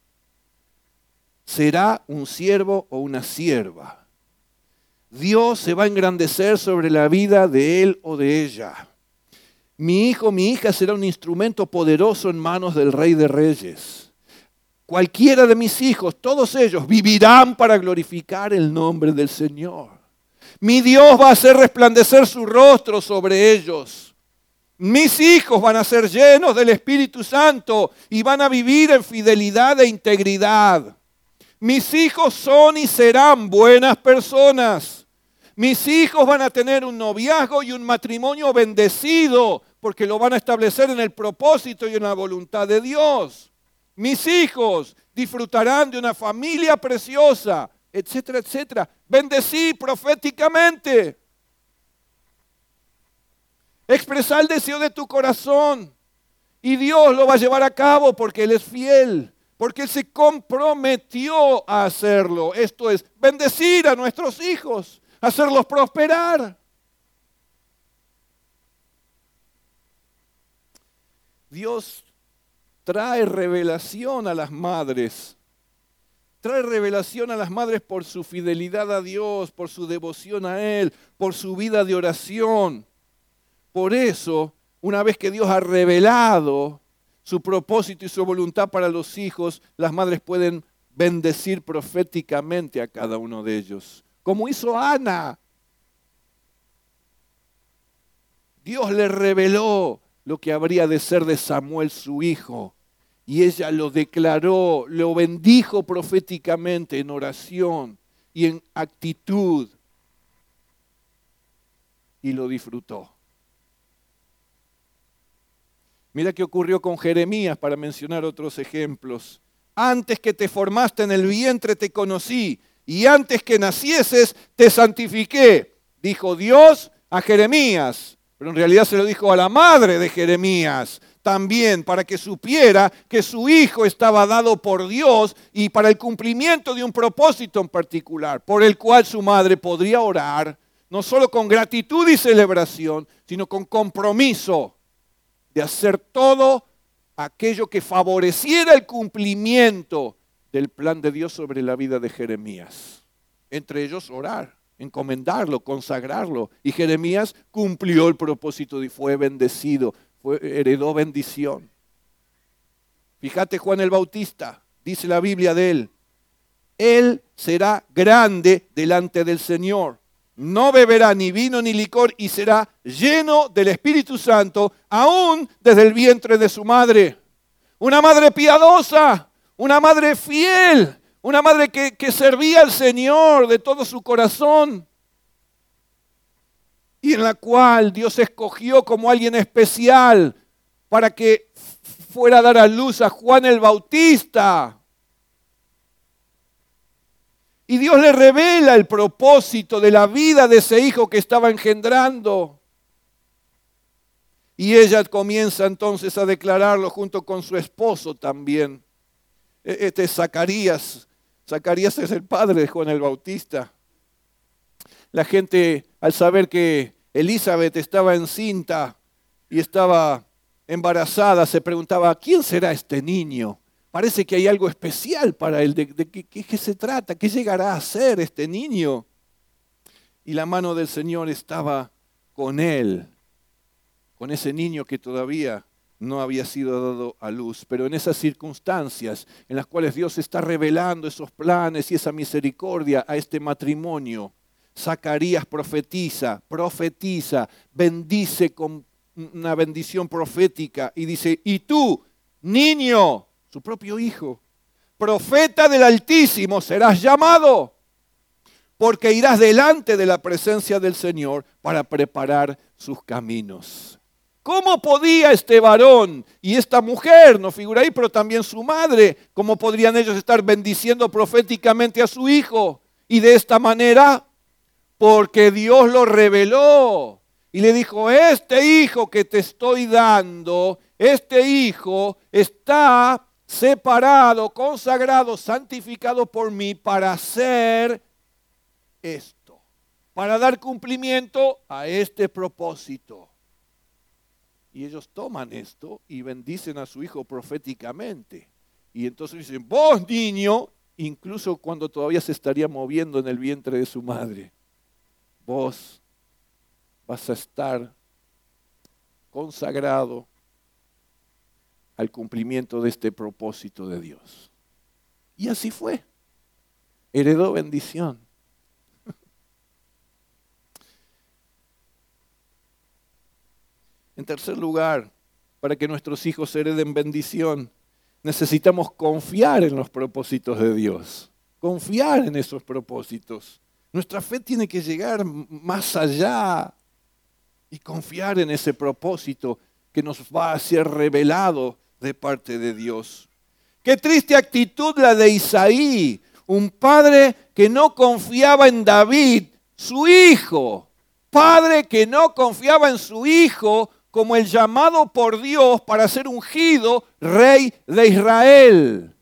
Será un siervo o una sierva. Dios se va a engrandecer sobre la vida de él o de ella. Mi hijo, mi hija será un instrumento poderoso en manos del Rey de Reyes. Cualquiera de mis hijos, todos ellos, vivirán para glorificar el nombre del Señor. Mi Dios va a hacer resplandecer su rostro sobre ellos. Mis hijos van a ser llenos del Espíritu Santo y van a vivir en fidelidad e integridad. Mis hijos son y serán buenas personas. Mis hijos van a tener un noviazgo y un matrimonio bendecido, porque lo van a establecer en el propósito y en la voluntad de Dios. Mis hijos disfrutarán de una familia preciosa, etcétera, etcétera. Bendecí proféticamente. Expresá el deseo de tu corazón y Dios lo va a llevar a cabo porque Él es fiel, porque Él se comprometió a hacerlo. Esto es, bendecir a nuestros hijos, hacerlos prosperar. Dios trae revelación a las madres. Trae revelación a las madres por su fidelidad a Dios, por su devoción a Él, por su vida de oración. Por eso, una vez que Dios ha revelado su propósito y su voluntad para los hijos, las madres pueden bendecir proféticamente a cada uno de ellos, como hizo Ana. Dios le reveló lo que habría de ser de Samuel su hijo, y ella lo declaró, lo bendijo proféticamente en oración y en actitud, y lo disfrutó. Mira qué ocurrió con Jeremías, para mencionar otros ejemplos. Antes que te formaste en el vientre te conocí, y antes que nacieses te santifiqué, dijo Dios a Jeremías. Pero en realidad se lo dijo a la madre de Jeremías también, para que supiera que su hijo estaba dado por Dios y para el cumplimiento de un propósito en particular, por el cual su madre podría orar, no solo con gratitud y celebración, sino con compromiso de hacer todo aquello que favoreciera el cumplimiento del plan de Dios sobre la vida de Jeremías. Entre ellos orar, encomendarlo, consagrarlo. Y Jeremías cumplió el propósito y fue bendecido, fue, heredó bendición. Fíjate Juan el Bautista, dice la Biblia de él, él será grande delante del Señor. No beberá ni vino ni licor y será lleno del Espíritu Santo, aún desde el vientre de su madre. Una madre piadosa, una madre fiel, una madre que, que servía al Señor de todo su corazón y en la cual Dios escogió como alguien especial para que fuera a dar a luz a Juan el Bautista. Y Dios le revela el propósito de la vida de ese hijo que estaba engendrando. Y ella comienza entonces a declararlo junto con su esposo también. Este es Zacarías. Zacarías es el padre de Juan el Bautista. La gente, al saber que Elizabeth estaba encinta y estaba embarazada, se preguntaba, ¿quién será este niño? Parece que hay algo especial para él. ¿De, de qué, qué se trata? ¿Qué llegará a ser este niño? Y la mano del Señor estaba con él, con ese niño que todavía no había sido dado a luz. Pero en esas circunstancias en las cuales Dios está revelando esos planes y esa misericordia a este matrimonio, Zacarías profetiza, profetiza, bendice con una bendición profética y dice, y tú, niño, su propio hijo, profeta del Altísimo serás llamado, porque irás delante de la presencia del Señor para preparar sus caminos. ¿Cómo podía este varón y esta mujer, no figura ahí, pero también su madre, cómo podrían ellos estar bendiciendo proféticamente a su hijo? Y de esta manera, porque Dios lo reveló y le dijo, este hijo que te estoy dando, este hijo está separado, consagrado, santificado por mí para hacer esto, para dar cumplimiento a este propósito. Y ellos toman esto y bendicen a su hijo proféticamente. Y entonces dicen, vos niño, incluso cuando todavía se estaría moviendo en el vientre de su madre, vos vas a estar consagrado al cumplimiento de este propósito de Dios. Y así fue. Heredó bendición. En tercer lugar, para que nuestros hijos hereden bendición, necesitamos confiar en los propósitos de Dios. Confiar en esos propósitos. Nuestra fe tiene que llegar más allá y confiar en ese propósito que nos va a ser revelado de parte de Dios. Qué triste actitud la de Isaí, un padre que no confiaba en David, su hijo. Padre que no confiaba en su hijo como el llamado por Dios para ser ungido rey de Israel.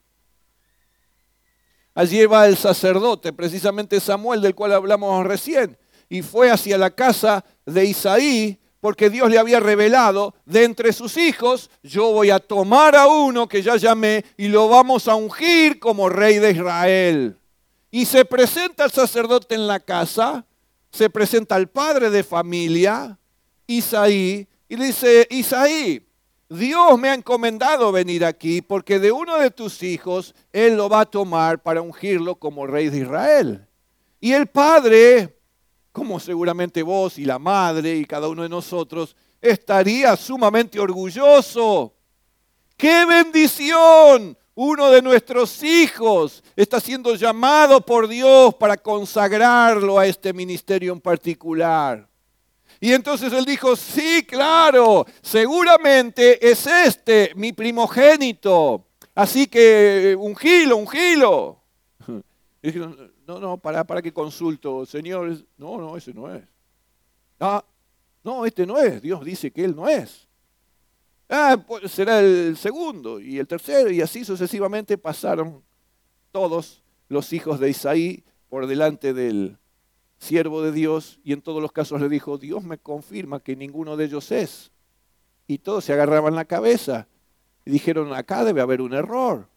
Allí va el sacerdote, precisamente Samuel, del cual hablamos recién, y fue hacia la casa de Isaí, porque Dios le había revelado, de entre sus hijos, yo voy a tomar a uno que ya llamé y lo vamos a ungir como rey de Israel. Y se presenta el sacerdote en la casa, se presenta el padre de familia, Isaí y le dice, Isaí, Dios me ha encomendado venir aquí porque de uno de tus hijos Él lo va a tomar para ungirlo como rey de Israel. Y el padre, como seguramente vos y la madre y cada uno de nosotros, estaría sumamente orgulloso. ¡Qué bendición! Uno de nuestros hijos está siendo llamado por Dios para consagrarlo a este ministerio en particular. Y entonces él dijo, sí, claro, seguramente es este, mi primogénito. Así que ungilo, ungilo. Y dijeron, no, no, para, para que consulto, señor. No, no, ese no es. Ah, no, este no es. Dios dice que él no es. Ah, pues será el segundo y el tercero, y así sucesivamente pasaron todos los hijos de Isaí por delante del siervo de Dios, y en todos los casos le dijo, Dios me confirma que ninguno de ellos es. Y todos se agarraban la cabeza y dijeron, acá debe haber un error.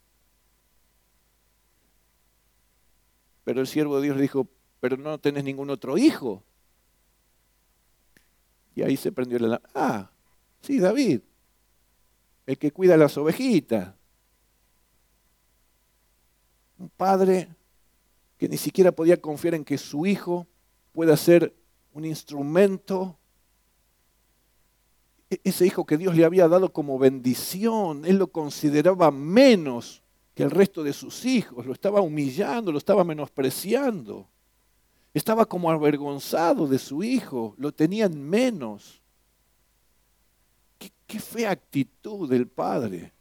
Pero el siervo de Dios le dijo, pero no tenés ningún otro hijo. Y ahí se prendió la lámpara. Ah, sí, David. El que cuida las ovejitas. Un padre que ni siquiera podía confiar en que su hijo pueda ser un instrumento. Ese hijo que Dios le había dado como bendición, él lo consideraba menos que el resto de sus hijos. Lo estaba humillando, lo estaba menospreciando. Estaba como avergonzado de su hijo, lo tenían menos. Qué fea actitud del padre.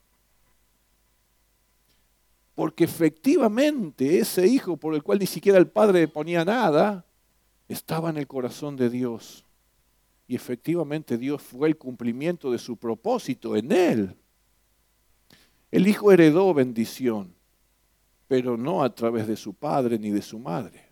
Porque efectivamente ese hijo por el cual ni siquiera el padre ponía nada, estaba en el corazón de Dios. Y efectivamente Dios fue el cumplimiento de su propósito en él. El hijo heredó bendición, pero no a través de su padre ni de su madre.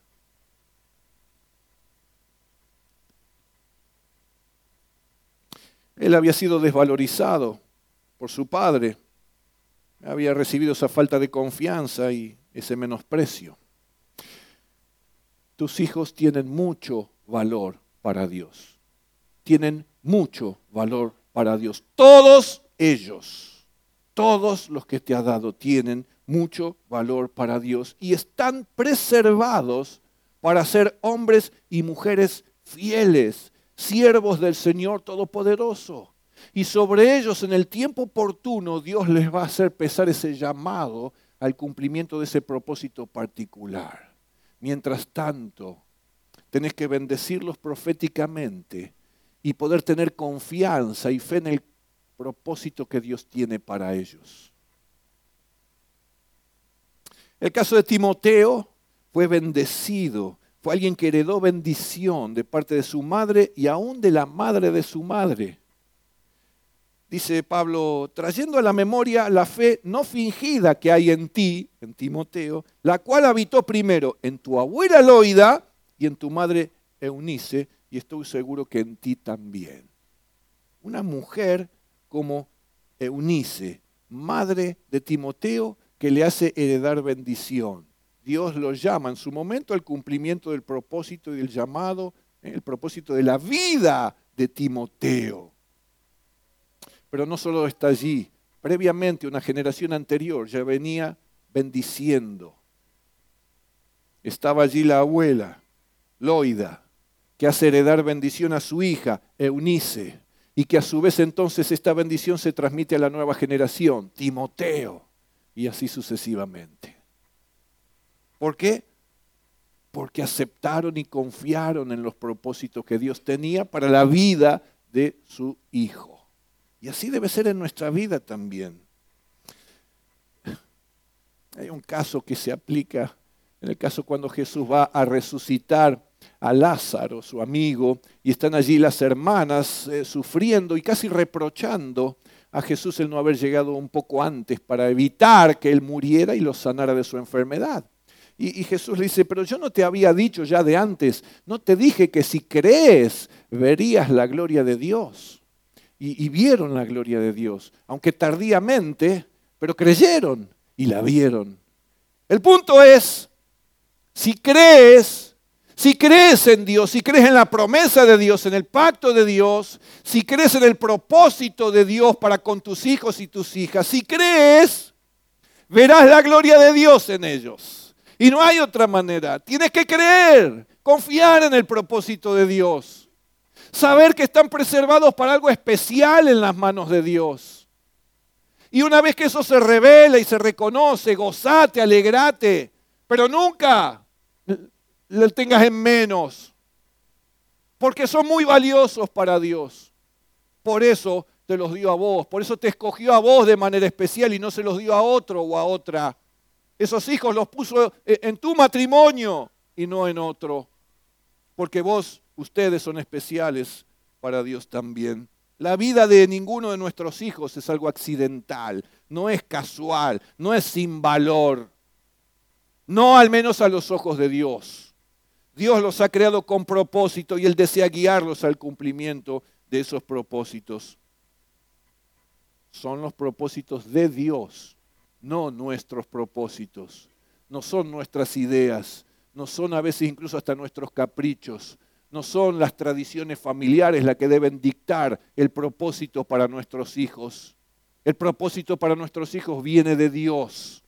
Él había sido desvalorizado por su padre, había recibido esa falta de confianza y ese menosprecio. Tus hijos tienen mucho valor para Dios, tienen mucho valor para Dios. Todos ellos, todos los que te ha dado tienen mucho valor para Dios y están preservados para ser hombres y mujeres fieles, siervos del Señor Todopoderoso. Y sobre ellos en el tiempo oportuno Dios les va a hacer pesar ese llamado al cumplimiento de ese propósito particular. Mientras tanto, tenés que bendecirlos proféticamente y poder tener confianza y fe en el propósito que Dios tiene para ellos. El caso de Timoteo fue bendecido. Fue alguien que heredó bendición de parte de su madre y aún de la madre de su madre. Dice Pablo, trayendo a la memoria la fe no fingida que hay en ti, en Timoteo, la cual habitó primero en tu abuela Loida y en tu madre Eunice, y estoy seguro que en ti también. Una mujer como Eunice, madre de Timoteo, que le hace heredar bendición. Dios lo llama en su momento al cumplimiento del propósito y del llamado, el propósito de la vida de Timoteo. Pero no solo está allí, previamente una generación anterior ya venía bendiciendo. Estaba allí la abuela, Loida, que hace heredar bendición a su hija, Eunice, y que a su vez entonces esta bendición se transmite a la nueva generación, Timoteo, y así sucesivamente. ¿Por qué? Porque aceptaron y confiaron en los propósitos que Dios tenía para la vida de su hijo. Y así debe ser en nuestra vida también. Hay un caso que se aplica, en el caso cuando Jesús va a resucitar a Lázaro, su amigo, y están allí las hermanas eh, sufriendo y casi reprochando a Jesús el no haber llegado un poco antes para evitar que él muriera y lo sanara de su enfermedad. Y, y Jesús le dice, pero yo no te había dicho ya de antes, no te dije que si crees verías la gloria de Dios. Y, y vieron la gloria de Dios, aunque tardíamente, pero creyeron y la vieron. El punto es, si crees, Si crees en Dios, si crees en la promesa de Dios, en el pacto de Dios, si crees en el propósito de Dios para con tus hijos y tus hijas, si crees, verás la gloria de Dios en ellos. Y no hay otra manera. Tienes que creer, confiar en el propósito de Dios. Saber que están preservados para algo especial en las manos de Dios. Y una vez que eso se revela y se reconoce, gozate, alegrate, pero nunca le tengas en menos, porque son muy valiosos para Dios. Por eso te los dio a vos, por eso te escogió a vos de manera especial y no se los dio a otro o a otra. Esos hijos los puso en tu matrimonio y no en otro, porque vos, ustedes son especiales para Dios también. La vida de ninguno de nuestros hijos es algo accidental, no es casual, no es sin valor, no al menos a los ojos de Dios. Dios los ha creado con propósito y Él desea guiarlos al cumplimiento de esos propósitos. Son los propósitos de Dios, no nuestros propósitos. No son nuestras ideas, no son a veces incluso hasta nuestros caprichos. No son las tradiciones familiares las que deben dictar el propósito para nuestros hijos. El propósito para nuestros hijos viene de Dios.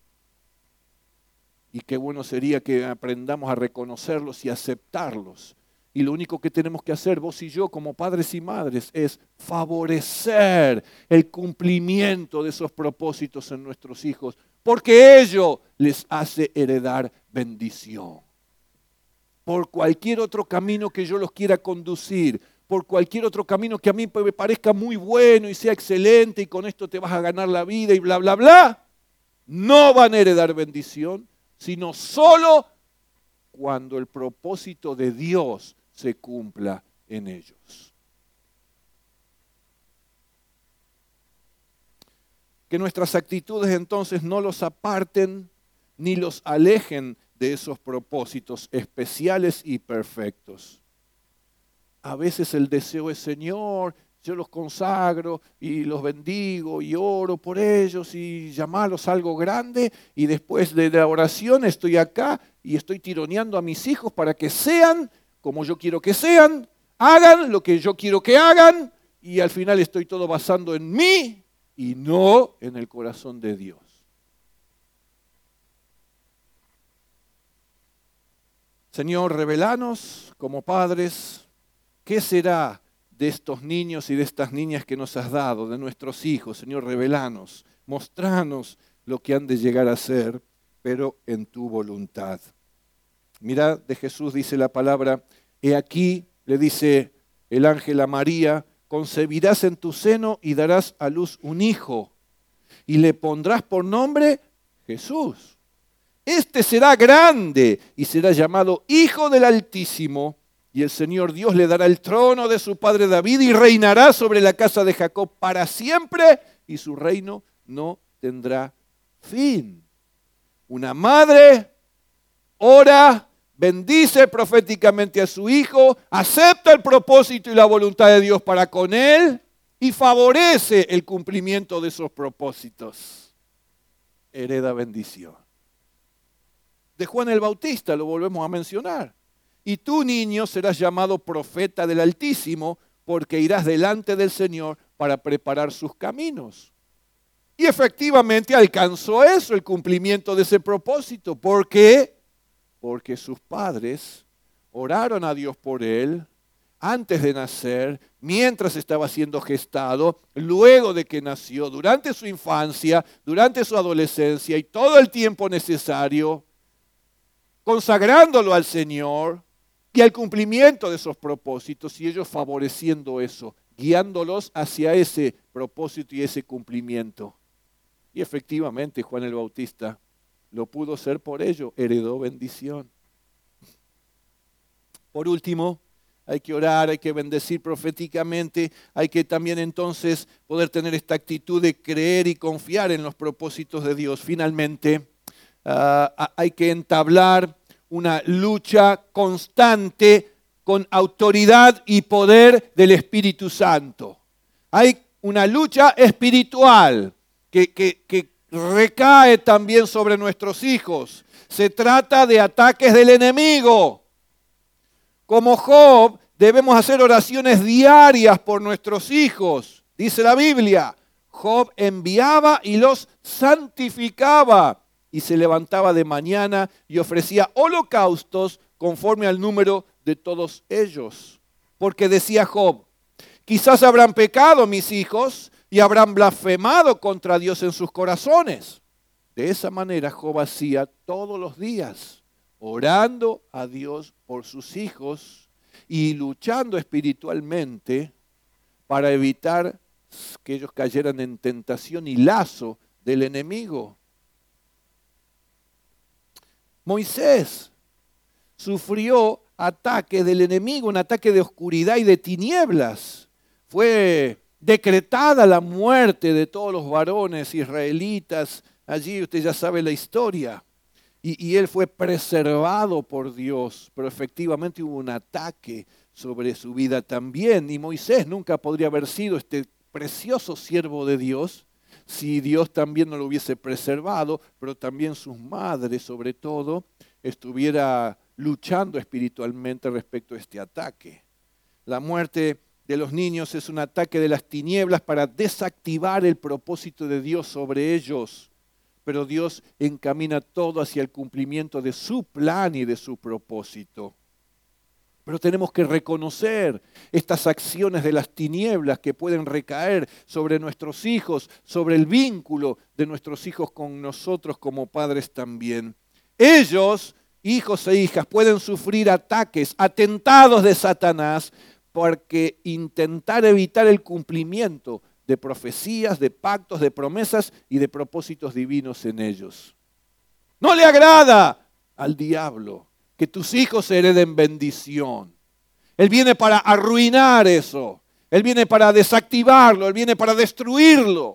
Y qué bueno sería que aprendamos a reconocerlos y aceptarlos. Y lo único que tenemos que hacer, vos y yo, como padres y madres, es favorecer el cumplimiento de esos propósitos en nuestros hijos, porque ello les hace heredar bendición. Por cualquier otro camino que yo los quiera conducir, por cualquier otro camino que a mí me parezca muy bueno y sea excelente y con esto te vas a ganar la vida y bla, bla, bla, no van a heredar bendición, sino solo cuando el propósito de Dios se cumpla en ellos. Que nuestras actitudes entonces no los aparten ni los alejen de esos propósitos especiales y perfectos. A veces el deseo es, Señor, yo los consagro y los bendigo y oro por ellos y llamarlos a algo grande, y después de la oración estoy acá y estoy tironeando a mis hijos para que sean como yo quiero que sean, hagan lo que yo quiero que hagan, y al final estoy todo basando en mí y no en el corazón de Dios. Señor, revelanos como padres, ¿qué será de estos niños y de estas niñas que nos has dado, de nuestros hijos? Señor, revelanos, mostranos lo que han de llegar a ser, pero en tu voluntad. Mirad, de Jesús dice la palabra, he aquí, le dice el ángel a María, concebirás en tu seno y darás a luz un hijo, y le pondrás por nombre Jesús. Este será grande y será llamado Hijo del Altísimo, y el Señor Dios le dará el trono de su padre David y reinará sobre la casa de Jacob para siempre, y su reino no tendrá fin. Una madre ora, bendice proféticamente a su hijo, acepta el propósito y la voluntad de Dios para con él y favorece el cumplimiento de esos propósitos. Hereda bendición. De Juan el Bautista lo volvemos a mencionar. Y tú, niño, serás llamado profeta del Altísimo, porque irás delante del Señor para preparar sus caminos. Y efectivamente alcanzó eso, el cumplimiento de ese propósito. ¿Por qué? Porque sus padres oraron a Dios por él antes de nacer, mientras estaba siendo gestado, luego de que nació, durante su infancia, durante su adolescencia y todo el tiempo necesario, consagrándolo al Señor y al cumplimiento de esos propósitos, y ellos favoreciendo eso, guiándolos hacia ese propósito y ese cumplimiento. Y efectivamente Juan el Bautista lo pudo ser por ello, heredó bendición. Por último, hay que orar, hay que bendecir proféticamente, hay que también entonces poder tener esta actitud de creer y confiar en los propósitos de Dios. Finalmente, uh, hay que entablar una lucha constante con autoridad y poder del Espíritu Santo. Hay una lucha espiritual que, que, que recae también sobre nuestros hijos. Se trata de ataques del enemigo. Como Job, debemos hacer oraciones diarias por nuestros hijos. Dice la Biblia, Job enviaba y los santificaba y se levantaba de mañana y ofrecía holocaustos conforme al número de todos ellos. Porque decía Job, quizás habrán pecado mis hijos y habrán blasfemado contra Dios en sus corazones. De esa manera Job hacía todos los días, orando a Dios por sus hijos y luchando espiritualmente para evitar que ellos cayeran en tentación y lazo del enemigo. Moisés sufrió ataque del enemigo, un ataque de oscuridad y de tinieblas. Fue decretada la muerte de todos los varones israelitas. Allí usted ya sabe la historia. Y, y él fue preservado por Dios, pero efectivamente hubo un ataque sobre su vida también. Y Moisés nunca podría haber sido este precioso siervo de Dios si Dios también no lo hubiese preservado, pero también sus madres, sobre todo, estuviera luchando espiritualmente respecto a este ataque. La muerte de los niños es un ataque de las tinieblas para desactivar el propósito de Dios sobre ellos. Pero Dios encamina todo hacia el cumplimiento de su plan y de su propósito. Pero tenemos que reconocer estas acciones de las tinieblas que pueden recaer sobre nuestros hijos, sobre el vínculo de nuestros hijos con nosotros como padres también. Ellos, hijos e hijas, pueden sufrir ataques, atentados de Satanás, porque intentar evitar el cumplimiento de profecías, de pactos, de promesas y de propósitos divinos en ellos. No le agrada al diablo que tus hijos hereden bendición. Él viene para arruinar eso. Él viene para desactivarlo. Él viene para destruirlo.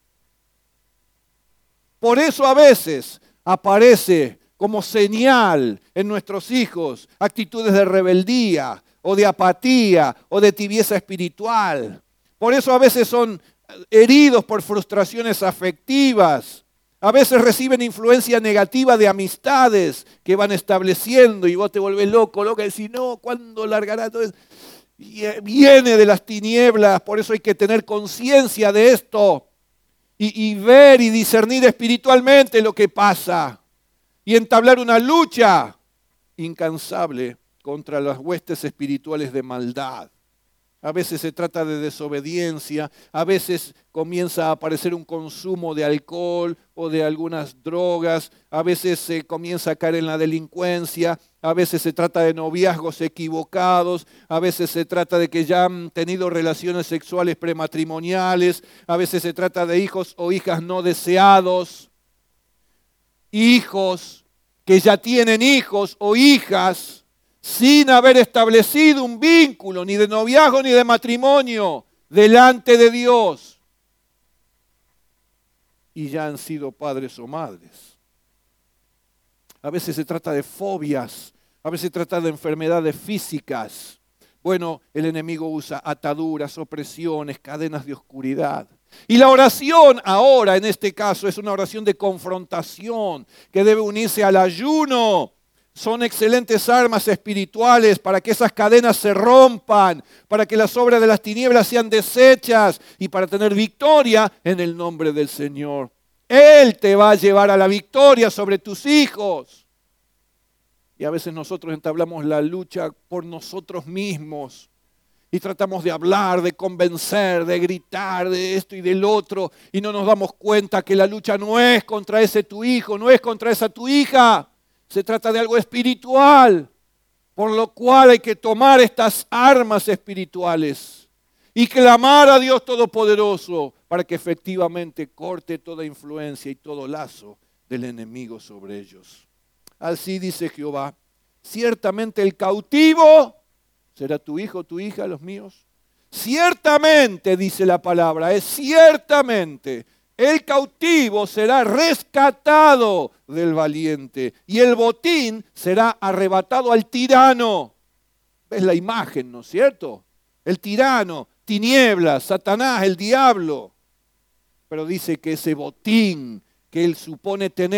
Por eso a veces aparece como señal en nuestros hijos actitudes de rebeldía o de apatía o de tibieza espiritual. Por eso a veces son heridos por frustraciones afectivas. A veces reciben influencia negativa de amistades que van estableciendo y vos te volvés loco, loca, y decís, no, ¿cuándo largará todo eso? Viene de las tinieblas, por eso hay que tener conciencia de esto y, y ver y discernir espiritualmente lo que pasa y entablar una lucha incansable contra las huestes espirituales de maldad. A veces se trata de desobediencia, a veces comienza a aparecer un consumo de alcohol o de algunas drogas, a veces se comienza a caer en la delincuencia, a veces se trata de noviazgos equivocados, a veces se trata de que ya han tenido relaciones sexuales prematrimoniales, a veces se trata de hijos o hijas no deseados, hijos que ya tienen hijos o hijas sin haber establecido un vínculo ni de noviazgo ni de matrimonio delante de Dios. Y ya han sido padres o madres. A veces se trata de fobias, a veces se trata de enfermedades físicas. Bueno, el enemigo usa ataduras, opresiones, cadenas de oscuridad. Y la oración ahora, en este caso, es una oración de confrontación que debe unirse al ayuno. Son excelentes armas espirituales para que esas cadenas se rompan, para que las obras de las tinieblas sean deshechas y para tener victoria en el nombre del Señor. Él te va a llevar a la victoria sobre tus hijos. Y a veces nosotros entablamos la lucha por nosotros mismos y tratamos de hablar, de convencer, de gritar, de esto y del otro, y no nos damos cuenta que la lucha no es contra ese tu hijo, no es contra esa tu hija. Se trata de algo espiritual, por lo cual hay que tomar estas armas espirituales y clamar a Dios Todopoderoso para que efectivamente corte toda influencia y todo lazo del enemigo sobre ellos. Así dice Jehová, ciertamente el cautivo será tu hijo, tu hija, los míos. Ciertamente, dice la palabra, es ciertamente. El cautivo será rescatado del valiente y el botín será arrebatado al tirano. ¿Ves la imagen, no es cierto? El tirano, tinieblas, Satanás, el diablo. Pero dice que ese botín que él supone tener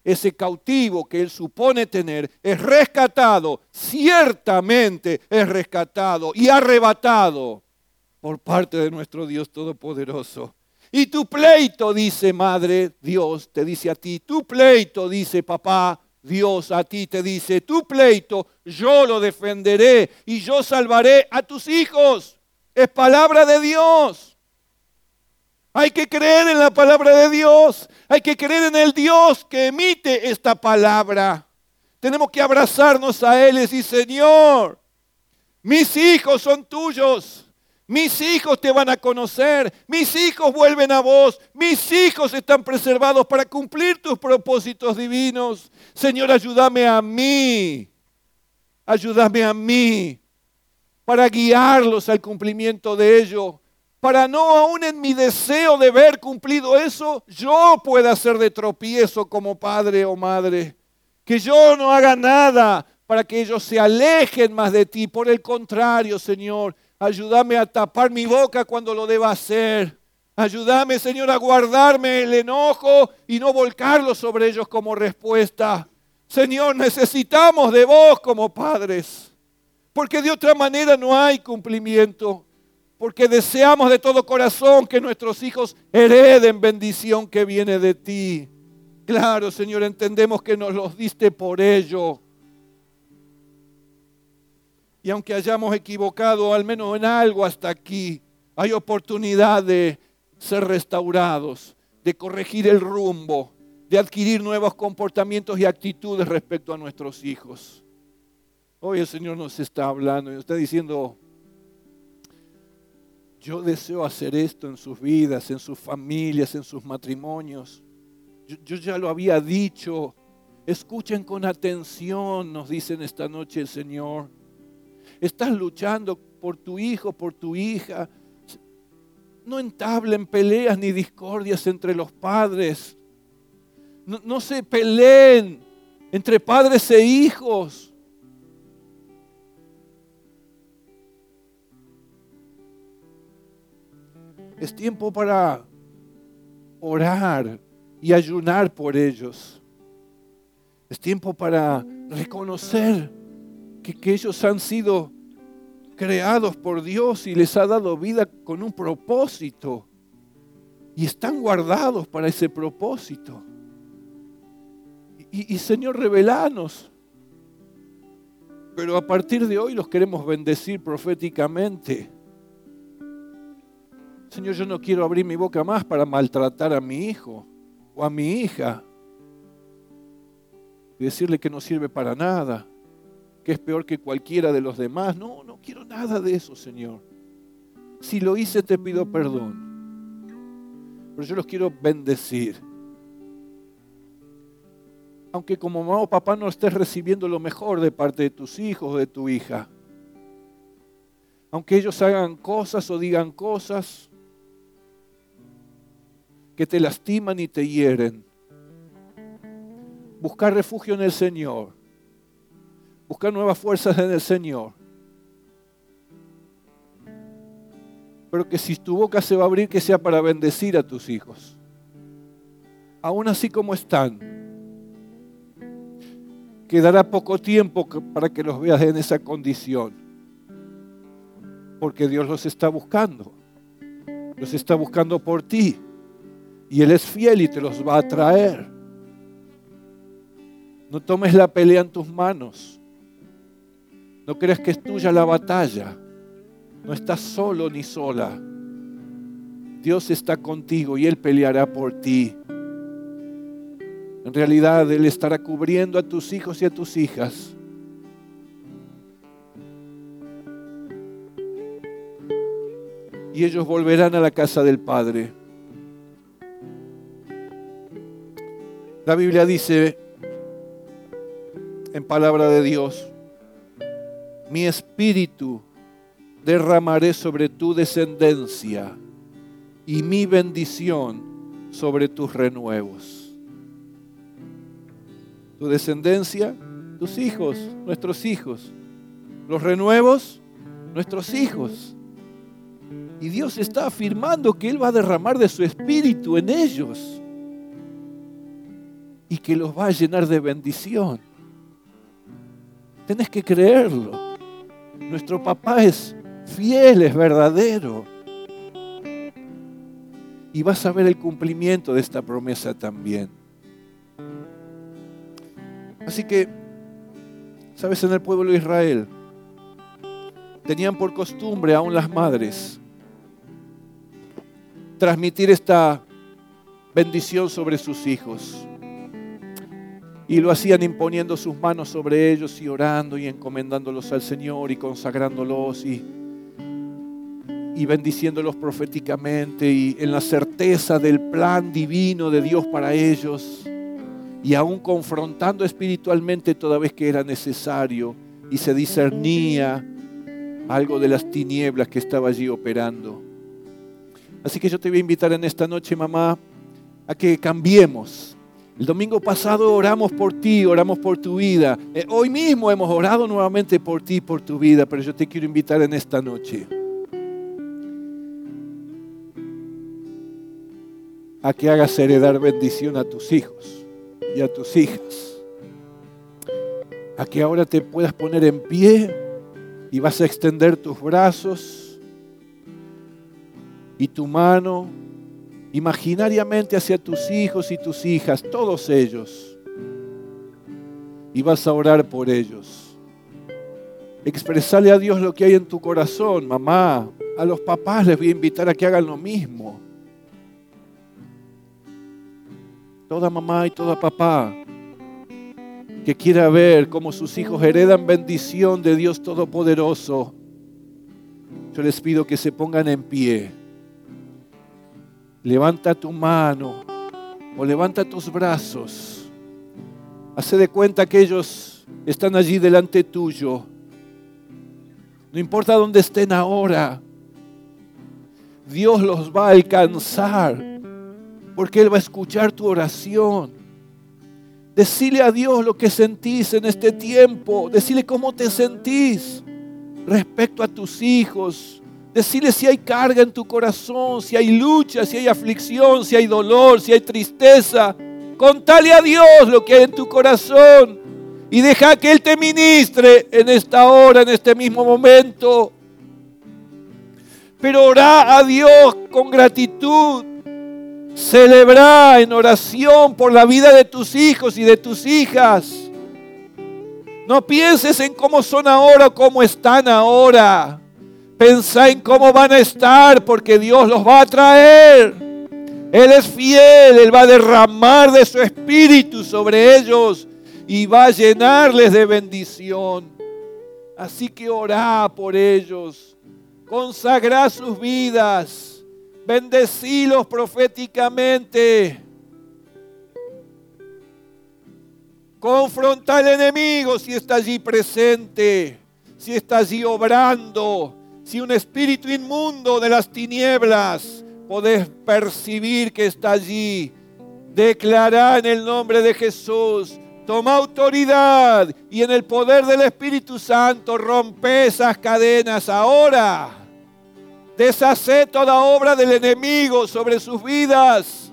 ese cautivo que él supone tener es rescatado, ciertamente es rescatado y arrebatado por parte de nuestro Dios Todopoderoso. Y tu pleito, dice Madre, Dios te dice a ti, tu pleito, dice papá, Dios a ti te dice, tu pleito yo lo defenderé y yo salvaré a tus hijos. Es palabra de Dios. Hay que creer en la palabra de Dios. Hay que creer en el Dios que emite esta palabra. Tenemos que abrazarnos a Él y decir, Señor, mis hijos son tuyos. Mis hijos te van a conocer. Mis hijos vuelven a vos. Mis hijos están preservados para cumplir tus propósitos divinos. Señor, ayúdame a mí. Ayúdame a mí para guiarlos al cumplimiento de ello. Para no aún en mi deseo de ver cumplido eso, yo pueda ser de tropiezo como padre o madre. Que yo no haga nada para que ellos se alejen más de ti. Por el contrario, Señor, ayúdame a tapar mi boca cuando lo deba hacer. Ayúdame, Señor, a guardarme el enojo y no volcarlo sobre ellos como respuesta. Señor, necesitamos de vos como padres, porque de otra manera no hay cumplimiento. Porque deseamos de todo corazón que nuestros hijos hereden bendición que viene de ti. Claro, Señor, entendemos que nos los diste por ello. Y aunque hayamos equivocado, al menos en algo hasta aquí, hay oportunidad de ser restaurados, de corregir el rumbo, de adquirir nuevos comportamientos y actitudes respecto a nuestros hijos. Hoy el Señor nos está hablando y nos está diciendo, yo deseo hacer esto en sus vidas, en sus familias, en sus matrimonios. Yo, yo ya lo había dicho. Escuchen con atención, nos dicen esta noche el Señor. Estás luchando por tu hijo, por tu hija. No entablen peleas ni discordias entre los padres. No, no se peleen entre padres e hijos. Es tiempo para orar y ayunar por ellos. Es tiempo para reconocer que, que ellos han sido creados por Dios y les ha dado vida con un propósito. Y están guardados para ese propósito. Y, y Señor, revelanos. Pero a partir de hoy los queremos bendecir proféticamente. Señor, yo no quiero abrir mi boca más para maltratar a mi hijo o a mi hija y decirle que no sirve para nada, que es peor que cualquiera de los demás. No, no quiero nada de eso, Señor. Si lo hice, te pido perdón. Pero yo los quiero bendecir. Aunque como mamá o papá no estés recibiendo lo mejor de parte de tus hijos o de tu hija. Aunque ellos hagan cosas o digan cosas que te lastiman y te hieren. Buscar refugio en el Señor. Buscar nuevas fuerzas en el Señor. Pero que si tu boca se va a abrir, que sea para bendecir a tus hijos. Aún así como están. Quedará poco tiempo para que los veas en esa condición. Porque Dios los está buscando. Los está buscando por ti. Y Él es fiel y te los va a traer. No tomes la pelea en tus manos. No creas que es tuya la batalla. No estás solo ni sola. Dios está contigo y Él peleará por ti. En realidad Él estará cubriendo a tus hijos y a tus hijas. Y ellos volverán a la casa del Padre. La Biblia dice, en palabra de Dios, mi espíritu derramaré sobre tu descendencia y mi bendición sobre tus renuevos. Tu descendencia, tus hijos, nuestros hijos. Los renuevos, nuestros hijos. Y Dios está afirmando que Él va a derramar de su espíritu en ellos. y que los va a llenar de bendición. Tenés que creerlo. Nuestro papá es fiel, es verdadero. Y vas a ver el cumplimiento de esta promesa también. Así que, ¿sabes? En el pueblo de Israel tenían por costumbre, aún las madres, transmitir esta bendición sobre sus hijos. Y lo hacían imponiendo sus manos sobre ellos y orando y encomendándolos al Señor y consagrándolos y, y bendiciéndolos proféticamente y en la certeza del plan divino de Dios para ellos, y aún confrontando espiritualmente toda vez que era necesario y se discernía algo de las tinieblas que estaba allí operando. Así que yo te voy a invitar en esta noche, mamá, a que cambiemos. El domingo pasado oramos por ti, oramos por tu vida. Eh, hoy mismo hemos orado nuevamente por ti, por tu vida, pero yo te quiero invitar en esta noche a que hagas heredar bendición a tus hijos y a tus hijas. A que ahora te puedas poner en pie y vas a extender tus brazos y tu mano imaginariamente hacia tus hijos y tus hijas, todos ellos. Y vas a orar por ellos. Expresarle a Dios lo que hay en tu corazón, mamá. A los papás les voy a invitar a que hagan lo mismo. Toda mamá y toda papá que quiera ver cómo sus hijos heredan bendición de Dios Todopoderoso, yo les pido que se pongan en pie. Levanta tu mano o levanta tus brazos. Hace de cuenta que ellos están allí delante tuyo. No importa dónde estén ahora, Dios los va a alcanzar porque Él va a escuchar tu oración. Decile a Dios lo que sentís en este tiempo. Decile cómo te sentís respecto a tus hijos. Decile si hay carga en tu corazón, si hay lucha, si hay aflicción, si hay dolor, si hay tristeza. Contale a Dios lo que hay en tu corazón y deja que Él te ministre en esta hora, en este mismo momento. Pero orá a Dios con gratitud. Celebra en oración por la vida de tus hijos y de tus hijas. No pienses en cómo son ahora o cómo están ahora. Pensá en cómo van a estar, porque Dios los va a traer. Él es fiel, Él va a derramar de su espíritu sobre ellos y va a llenarles de bendición. Así que orá por ellos, consagrá sus vidas, bendecílos proféticamente. Confronta al enemigo si está allí presente, si está allí obrando. Si un espíritu inmundo de las tinieblas podés percibir que está allí, declará en el nombre de Jesús, toma autoridad y en el poder del Espíritu Santo rompe esas cadenas ahora. Deshacé toda obra del enemigo sobre sus vidas.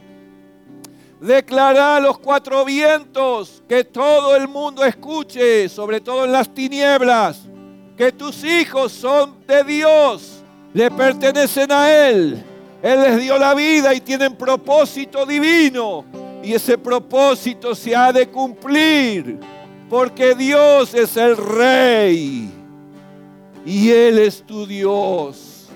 Declará a los cuatro vientos que todo el mundo escuche, sobre todo en las tinieblas, que tus hijos son de Dios, le pertenecen a Él. Él les dio la vida y tienen propósito divino. Y ese propósito se ha de cumplir, porque Dios es el Rey y Él es tu Dios.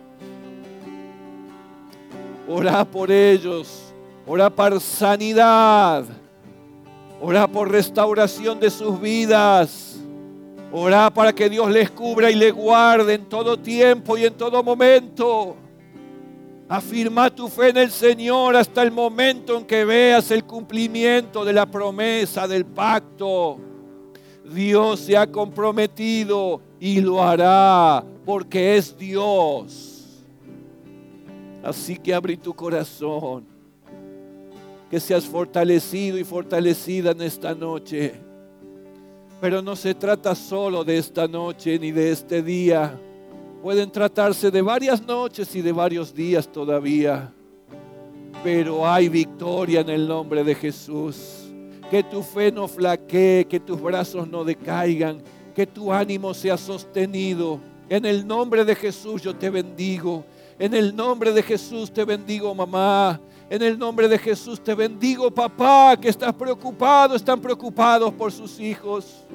Orá por ellos, orá por sanidad, orá por restauración de sus vidas. Orá para que Dios les cubra y les guarde en todo tiempo y en todo momento. Afirma tu fe en el Señor hasta el momento en que veas el cumplimiento de la promesa del pacto. Dios se ha comprometido y lo hará porque es Dios. Así que abre tu corazón, que seas fortalecido y fortalecida en esta noche. Pero no se trata solo de esta noche ni de este día. Pueden tratarse de varias noches y de varios días todavía. pero hay victoria en el nombre de Jesús. Que tu fe no flaquee, que tus brazos no decaigan, que tu ánimo sea sostenido. En el nombre de Jesús yo te bendigo. En el nombre de Jesús te bendigo, mamá. En el nombre de Jesús te bendigo, papá, que estás preocupado, están preocupados por sus hijos.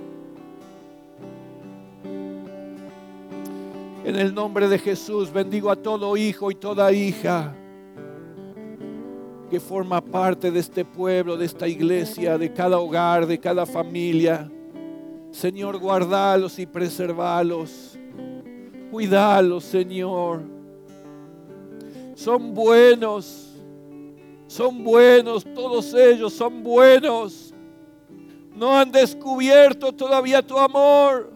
En el nombre de Jesús bendigo a todo hijo y toda hija que forma parte de este pueblo, de esta iglesia, de cada hogar, de cada familia. Señor, guardalos y preservalos. Cuidalos, Señor. Son buenos, son buenos, todos ellos son buenos. No han descubierto todavía tu amor.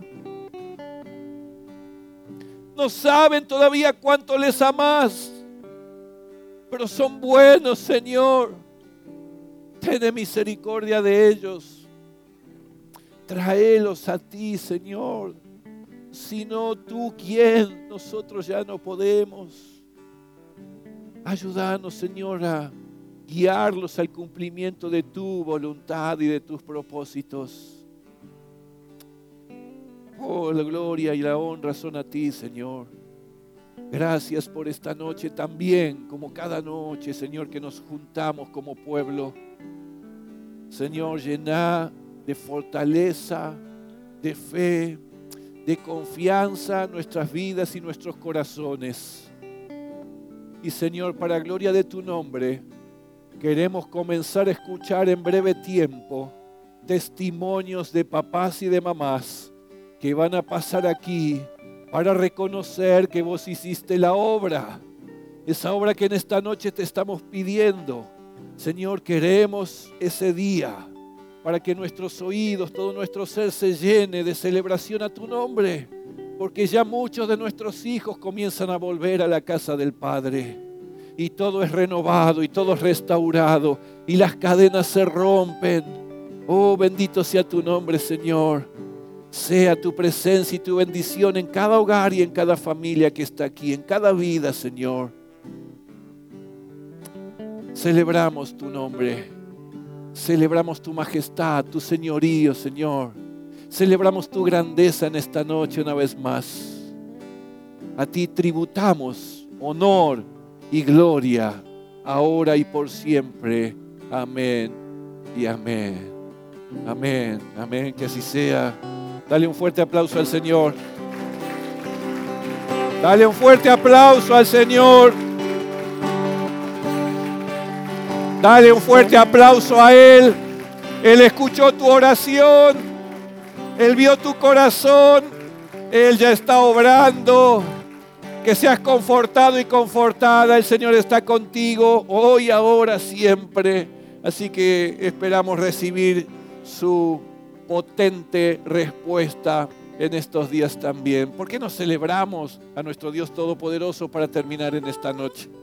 No saben todavía cuánto les amas, pero son buenos, Señor. Ten misericordia de ellos. Tráelos a ti, Señor. Si no, ¿tú quién? Nosotros ya no podemos. Ayúdanos, Señor, a guiarlos al cumplimiento de tu voluntad y de tus propósitos. Oh, la gloria y la honra son a ti, Señor. Gracias por esta noche también, como cada noche, Señor, que nos juntamos como pueblo. Señor, llena de fortaleza, de fe, de confianza nuestras vidas y nuestros corazones. Y Señor, para gloria de tu nombre, queremos comenzar a escuchar en breve tiempo testimonios de papás y de mamás que van a pasar aquí para reconocer que vos hiciste la obra, esa obra que en esta noche te estamos pidiendo. Señor, queremos ese día para que nuestros oídos, todo nuestro ser se llene de celebración a tu nombre, porque ya muchos de nuestros hijos comienzan a volver a la casa del Padre y todo es renovado y todo es restaurado y las cadenas se rompen. Oh, bendito sea tu nombre, Señor. Sea tu presencia y tu bendición en cada hogar y en cada familia que está aquí, en cada vida, Señor. Celebramos tu nombre, celebramos tu majestad, tu señorío, Señor. Celebramos tu grandeza en esta noche una vez más. A ti tributamos honor y gloria, ahora y por siempre. Amén y amén. Amén, amén, que así sea. Dale un fuerte aplauso al Señor. Dale un fuerte aplauso al Señor. Dale un fuerte aplauso a Él. Él escuchó tu oración. Él vio tu corazón. Él ya está obrando. Que seas confortado y confortada. El Señor está contigo hoy, ahora, siempre. Así que esperamos recibir su potente respuesta en estos días también. ¿Por qué no celebramos a nuestro Dios Todopoderoso para terminar en esta noche?